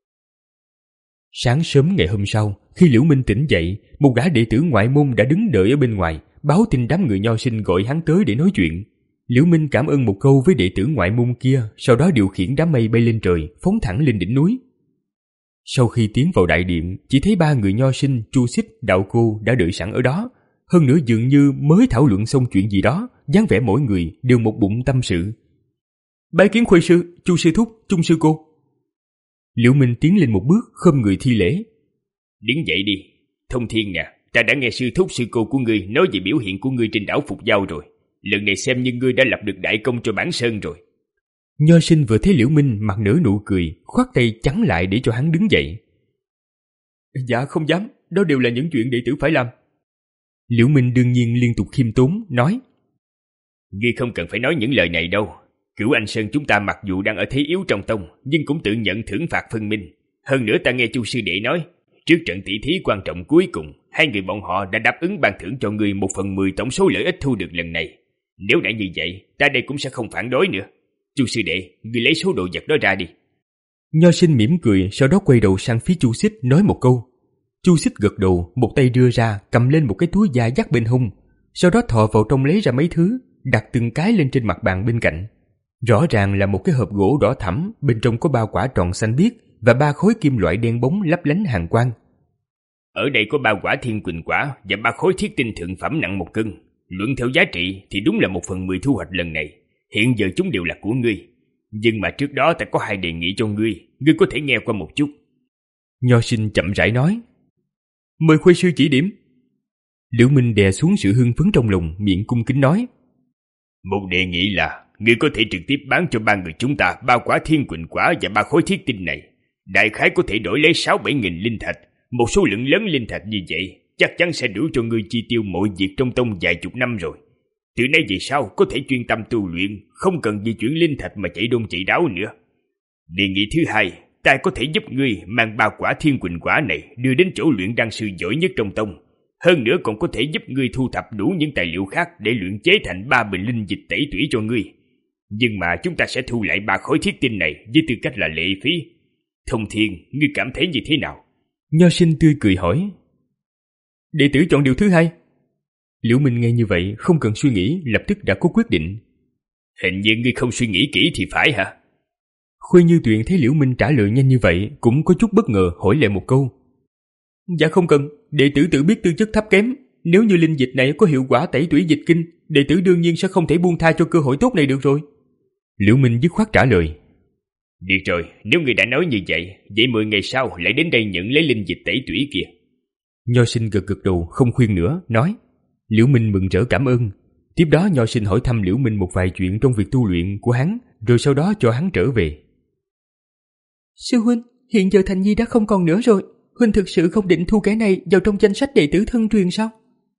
Sáng sớm ngày hôm sau, khi Liễu Minh tỉnh dậy, một gã đệ tử ngoại môn đã đứng đợi ở bên ngoài, báo tin đám người Nho Sinh gọi hắn tới để nói chuyện. Liễu Minh cảm ơn một câu với đệ tử ngoại môn kia, sau đó điều khiển đám mây bay lên trời, phóng thẳng lên đỉnh núi. Sau khi tiến vào đại điện, chỉ thấy ba người Nho Sinh, Chu Xích, Đạo Cô đã đợi sẵn ở đó. Hơn nữa dường như mới thảo luận xong chuyện gì đó, dáng vẻ mỗi người đều một bụng tâm sự. Bái kiến Khuê sư, Chu sư thúc, Trung sư cô. Liễu Minh tiến lên một bước, khom người thi lễ. Đứng dậy đi, Thông Thiên nè, ta đã nghe sư thúc sư cô của ngươi nói về biểu hiện của ngươi trên đảo Phục Giao rồi. Lần này xem như ngươi đã lập được đại công cho bản sơn rồi. Nho Sinh vừa thấy Liễu Minh mặt nở nụ cười, khoát tay chắn lại để cho hắn đứng dậy. Dạ không dám, đó đều là những chuyện đệ tử phải làm. Liễu Minh đương nhiên liên tục khiêm tốn, nói. Ngươi không cần phải nói những lời này đâu. Cửu Anh Sơn chúng ta mặc dù đang ở thế yếu trong tông, nhưng cũng tự nhận thưởng phạt phân minh. Hơn nữa ta nghe Chu sư đệ nói, Trước trận tỷ thí quan trọng cuối cùng, hai người bọn họ đã đáp ứng ban thưởng cho ngươi một phần mười tổng số lợi ích thu được lần này. Nếu đã như vậy, ta đây cũng sẽ không phản đối nữa. Chu sư đệ, ngươi lấy số đồ vật đó ra đi. Nho Sinh mỉm cười, sau đó quay đầu sang phía Chu Xích nói một câu. Chu Xích gật đầu, một tay đưa ra, cầm lên một cái túi da dắt bên hông, sau đó thò vào trong lấy ra mấy thứ, đặt từng cái lên trên mặt bàn bên cạnh. Rõ ràng là một cái hộp gỗ đỏ thẫm, bên trong có ba quả tròn xanh biếc và ba khối kim loại đen bóng lấp lánh hàn quang. Ở đây có ba quả thiên quỳnh quả và ba khối thiết tinh thượng phẩm nặng một cân. Luận theo giá trị thì đúng là một phần mười thu hoạch lần này. Hiện giờ chúng đều là của ngươi. Nhưng mà trước đó ta có hai đề nghị cho ngươi, ngươi có thể nghe qua một chút. Nho Sinh chậm rãi nói. Mời Khuê sư chỉ điểm. Liễu Minh đè xuống sự hưng phấn trong lòng, miệng cung kính nói. Một đề nghị là ngươi có thể trực tiếp bán cho ba người chúng ta ba quả thiên quỳnh quả và ba khối thiết tinh này. Đại khái có thể đổi lấy sáu bảy nghìn linh thạch. Một số lượng lớn linh thạch như vậy chắc chắn sẽ đủ cho ngươi chi tiêu mọi việc trong tông vài chục năm rồi. Từ nay về sau có thể chuyên tâm tu luyện, không cần di chuyển linh thạch mà chạy đôn chạy đáo nữa. Đề nghị thứ hai, ta có thể giúp ngươi mang ba quả thiên quỳnh quả này đưa đến chỗ luyện đan sư giỏi nhất trong tông. Hơn nữa còn có thể giúp ngươi thu thập đủ những tài liệu khác để luyện chế thành ba bình linh dịch tẩy tủy cho ngươi. Nhưng mà chúng ta sẽ thu lại ba khối thiết tinh này với tư cách là lệ phí. Thông Thiên, ngươi cảm thấy như thế nào? Nho Sinh tươi cười hỏi. Đệ tử chọn điều thứ hai. Liễu Minh nghe như vậy không cần suy nghĩ, lập tức đã có quyết định. Hình như ngươi không suy nghĩ kỹ thì phải hả? Khuê Như Tuyền thấy Liễu Minh trả lời nhanh như vậy cũng có chút bất ngờ, hỏi lại một câu. Dạ không cần, đệ tử tự biết tư chất thấp kém. Nếu như linh dịch này có hiệu quả tẩy tủy dịch kinh, đệ tử đương nhiên sẽ không thể buông tha cho cơ hội tốt này được rồi. Liễu Minh dứt khoát trả lời. Được rồi, nếu người đã nói như vậy, vậy mười ngày sau lại đến đây nhận lấy linh dịch tẩy tủy kìa. Nho Sinh gật gật đầu không khuyên nữa, nói. Liễu Minh mừng rỡ cảm ơn. Tiếp đó Nho Sinh hỏi thăm Liễu Minh một vài chuyện trong việc tu luyện của hắn, rồi sau đó cho hắn trở về. Sư huynh, hiện giờ Thành Nhi đã không còn nữa rồi. Huynh thực sự không định thu kẻ này vào trong danh sách đệ tử thân truyền sao?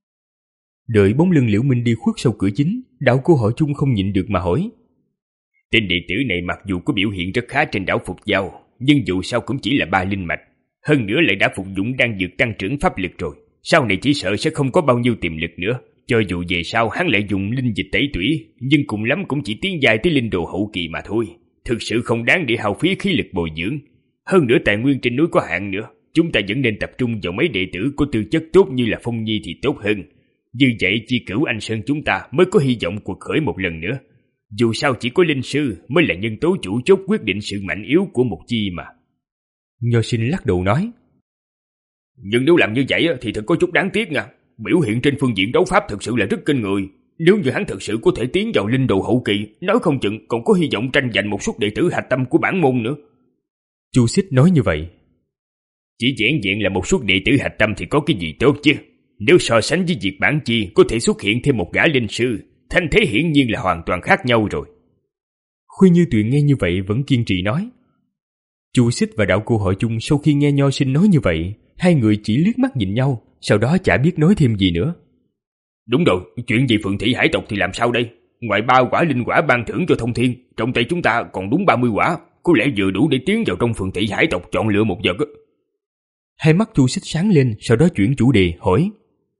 Đợi bóng lưng Liễu Minh đi khuất sau cửa chính, Đạo Cô Hội Chung không nhịn được mà hỏi. Tên đệ tử này mặc dù có biểu hiện rất khá trên đảo Phục Giao, nhưng dù sao cũng chỉ là ba linh mạch. Hơn nữa lại đã phục dụng đan dược tăng trưởng pháp lực rồi. Sau này chỉ sợ sẽ không có bao nhiêu tiềm lực nữa. Cho dù về sau hắn lại dùng linh dịch tẩy tủy, nhưng cùng lắm cũng chỉ tiến dài tới linh đồ hậu kỳ mà thôi. Thực sự không đáng để hao phí khí lực bồi dưỡng. Hơn nữa tài nguyên trên núi có hạn nữa. Chúng ta vẫn nên tập trung vào mấy đệ tử có tư chất tốt như là Phong Nhi thì tốt hơn. Như vậy Chi Cửu Anh Sơn chúng ta mới có hy vọng cuộc khởi một lần nữa. Dù sao chỉ có linh sư mới là nhân tố chủ chốt quyết định sự mạnh yếu của một chi mà. Nho Sinh lắc đầu nói. Nhưng nếu làm như vậy thì thật có chút đáng tiếc nha. Biểu hiện trên phương diện đấu pháp thực sự là rất kinh người. Nếu như hắn thực sự có thể tiến vào linh đồ hậu kỳ, nói không chừng còn có hy vọng tranh giành một suất đệ tử hạch tâm của bản môn nữa. Chu Xích nói như vậy. Chỉ vẹn vẹn là một suất đệ tử hạch tâm thì có cái gì tốt chứ? Nếu so sánh với việc bản chi có thể xuất hiện thêm một gã linh sư, thanh thế hiển nhiên là hoàn toàn khác nhau rồi. Khuê Như Tuyền nghe như vậy vẫn kiên trì nói. Chu Xích và Đạo Cô Hội Chung sau khi nghe Nho Sinh nói như vậy, hai người chỉ liếc mắt nhìn nhau, sau đó chả biết nói thêm gì nữa. Đúng rồi, chuyện gì Phượng Thị Hải tộc thì làm sao đây? Ngoài ba quả linh quả ban thưởng cho Thông Thiên, trong tay chúng ta còn đúng ba mươi quả, có lẽ vừa đủ để tiến vào trong Phượng Thị Hải tộc chọn lựa một vật. Hai mắt Chu Xích sáng lên, sau đó chuyển chủ đề hỏi.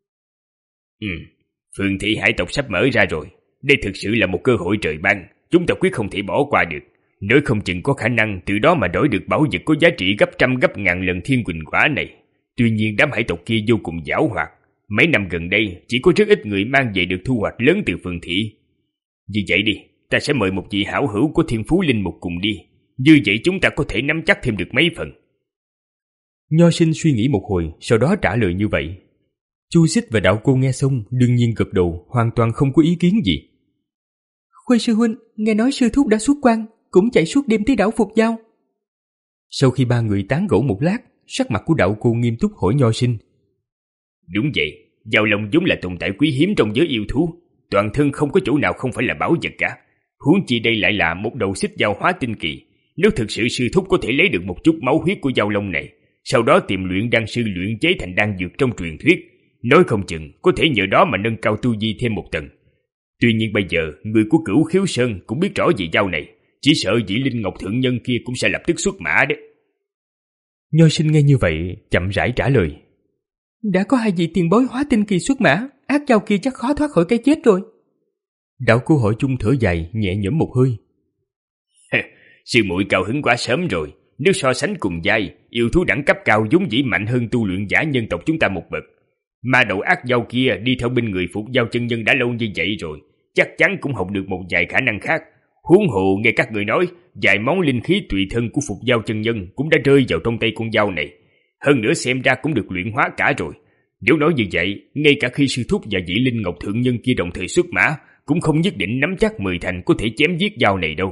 Ừ, Phượng Thị Hải tộc sắp mở ra rồi. Đây thực sự là một cơ hội trời ban, chúng ta quyết không thể bỏ qua được. Nếu không chừng có khả năng từ đó mà đổi được bảo vật có giá trị gấp trăm gấp ngàn lần thiên quỳnh quả này. Tuy nhiên đám hải tộc kia vô cùng giảo hoạt. Mấy năm gần đây chỉ có rất ít người mang về được thu hoạch lớn từ Phượng Thị. Vì vậy đi, ta sẽ mời một vị hảo hữu của Thiên Phú Linh Mục cùng đi. Như vậy chúng ta có thể nắm chắc thêm được mấy phần. Nho Sinh suy nghĩ một hồi, sau đó trả lời như vậy. Chu Xích và Đạo Cô nghe xong đương nhiên gật đầu, hoàn toàn không có ý kiến gì. Khuê sư huynh, nghe nói sư thúc đã xuất quan, cũng chạy suốt đêm tới đảo Phục Giao. Sau khi ba người tán gẫu một lát, sắc mặt của Đạo Cô nghiêm túc hỏi Nho Sinh. Đúng vậy, Giao Long vốn là tồn tại quý hiếm trong giới yêu thú, toàn thân không có chỗ nào không phải là bảo vật cả. Huống chi đây lại là một đầu xích giao hóa tinh kỳ. Nếu thực sự sư thúc có thể lấy được một chút máu huyết của Giao Long này, sau đó tìm luyện đan sư luyện chế thành đan dược trong truyền thuyết, nói không chừng có thể nhờ đó mà nâng cao tu vi thêm một tầng. Tuy nhiên bây giờ người của Cửu Khiếu Sơn cũng biết rõ về Giao này, chỉ sợ vị Linh Ngọc Thượng Nhân kia cũng sẽ lập tức xuất mã đấy. Nho Sinh nghe như vậy, chậm rãi trả lời. Đã có hai vị tiền bối hóa tinh kỳ xuất mã, ác giao kia chắc khó thoát khỏi cái chết rồi. Đạo Cô Hội Chung thở dài, nhẹ nhõm một hơi. Sư muội cao hứng quá sớm rồi. Nếu so sánh cùng giai, yêu thú đẳng cấp cao vốn dĩ mạnh hơn tu luyện giả nhân tộc chúng ta một bậc. Ma đầu ác giao kia đi theo bên người Phục Giao chân nhân đã lâu như vậy rồi, chắc chắn cũng học được một vài khả năng khác. Huống hồ nghe các người nói, vài món linh khí tùy thân của Phục Giao chân nhân cũng đã rơi vào trong tay con dao này. Hơn nữa xem ra cũng được luyện hóa cả rồi. Nếu nói như vậy, ngay cả khi sư thúc và vị Linh Ngọc thượng nhân kia đồng thời xuất mã, cũng không nhất định nắm chắc mười thành có thể chém giết dao này đâu.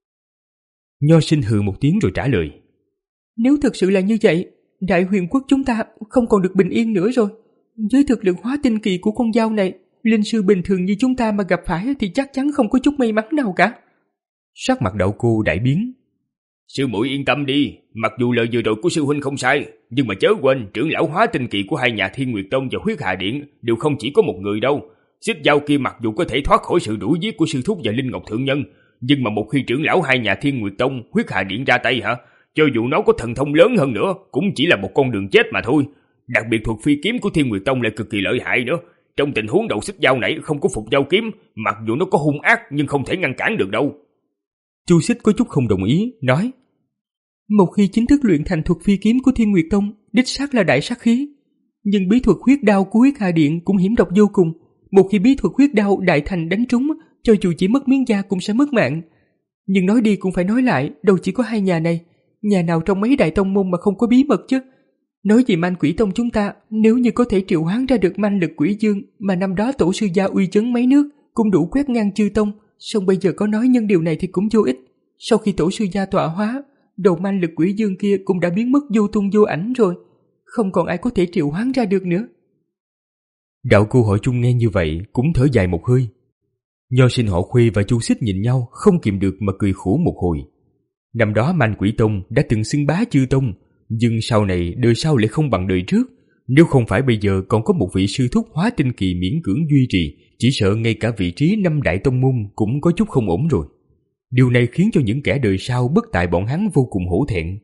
Nho Sinh hừ một tiếng rồi trả lời. Nếu thực sự là như vậy, Đại Huyền Quốc chúng ta không còn được bình yên nữa rồi. Với thực lực hóa tinh kỳ của con dao này, linh sư bình thường như chúng ta mà gặp phải thì chắc chắn không có chút may mắn nào cả. Sắc mặt Đạo Cô đại biến. Sư muội yên tâm đi, mặc dù lời vừa rồi của sư huynh không sai, nhưng mà chớ quên trưởng lão hóa tinh kỳ của hai nhà Thiên Nguyệt Tông và Huyết Hà Điện đều không chỉ có một người đâu. Xích dao kia mặc dù có thể thoát khỏi sự đuổi giết của sư thúc và Linh Ngọc thượng nhân, nhưng mà một khi trưởng lão hai nhà Thiên Nguyệt Tông, Huyết Hà Điện ra tay hả, cho dù nó có thần thông lớn hơn nữa, cũng chỉ là một con đường chết mà thôi. Đặc biệt thuật phi kiếm của Thiên Nguyệt Tông lại cực kỳ lợi hại nữa. Trong tình huống đầu xích dao này không có Phục Giao kiếm, mặc dù nó có hung ác nhưng không thể ngăn cản được đâu. Chu Xích có chút không đồng ý, nói: Một khi chính thức luyện thành thuật phi kiếm của Thiên Nguyệt Tông, đích xác là đại sát khí. Nhưng bí thuật huyết đao của Huyết Hà Điện cũng hiểm độc vô cùng. Một khi bí thuật huyết đao đại thành đánh trúng, cho dù chỉ mất miếng da cũng sẽ mất mạng. Nhưng nói đi cũng phải nói lại, đâu chỉ có hai nhà này. Nhà nào trong mấy đại tông môn mà không có bí mật chứ? Nói về Man Quỷ Tông chúng ta, nếu như có thể triệu hoán ra được man lực quỷ dương mà năm đó tổ sư gia uy chấn mấy nước, cũng đủ quét ngang chư tông. Song bây giờ có nói nhân điều này thì cũng vô ích. Sau khi tổ sư gia tọa hóa, đầu man lực quỷ dương kia cũng đã biến mất vô tung vô ảnh rồi. Không còn ai có thể triệu hoán ra được nữa. Đạo Cô Hội Chung nghe như vậy cũng thở dài một hơi. Nho Sinh họ Khuê và Chu Xích nhìn nhau không kìm được mà cười khổ một hồi. Năm đó Man Quỷ Tông đã từng xưng bá chư tông, nhưng sau này đời sau lại không bằng đời trước. Nếu không phải bây giờ còn có một vị sư thúc hóa tinh kỳ miễn cưỡng duy trì, chỉ sợ ngay cả vị trí năm đại tông môn cũng có chút không ổn rồi. Điều này khiến cho những kẻ đời sau bất tại bọn hắn vô cùng hổ thẹn.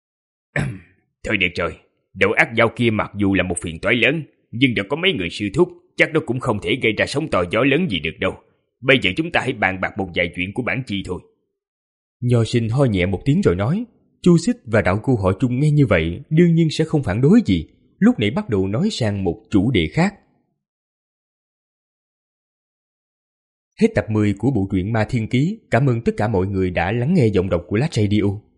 Thôi được rồi, đầu ác dao kia mặc dù là một phiền toái lớn, nhưng đã có mấy người sư thúc, chắc nó cũng không thể gây ra sóng to gió lớn gì được đâu. Bây giờ chúng ta hãy bàn bạc một vài chuyện của bản chi thôi. Nho Sinh ho nhẹ một tiếng rồi nói. Chu Xích và Đạo Cô Hội Chung nghe như vậy đương nhiên sẽ không phản đối gì, lúc nãy bắt đầu nói sang một chủ đề khác. Hết tập mười của bộ truyện Ma Thiên Ký. Cảm ơn tất cả mọi người đã lắng nghe giọng đọc của Lát Radio.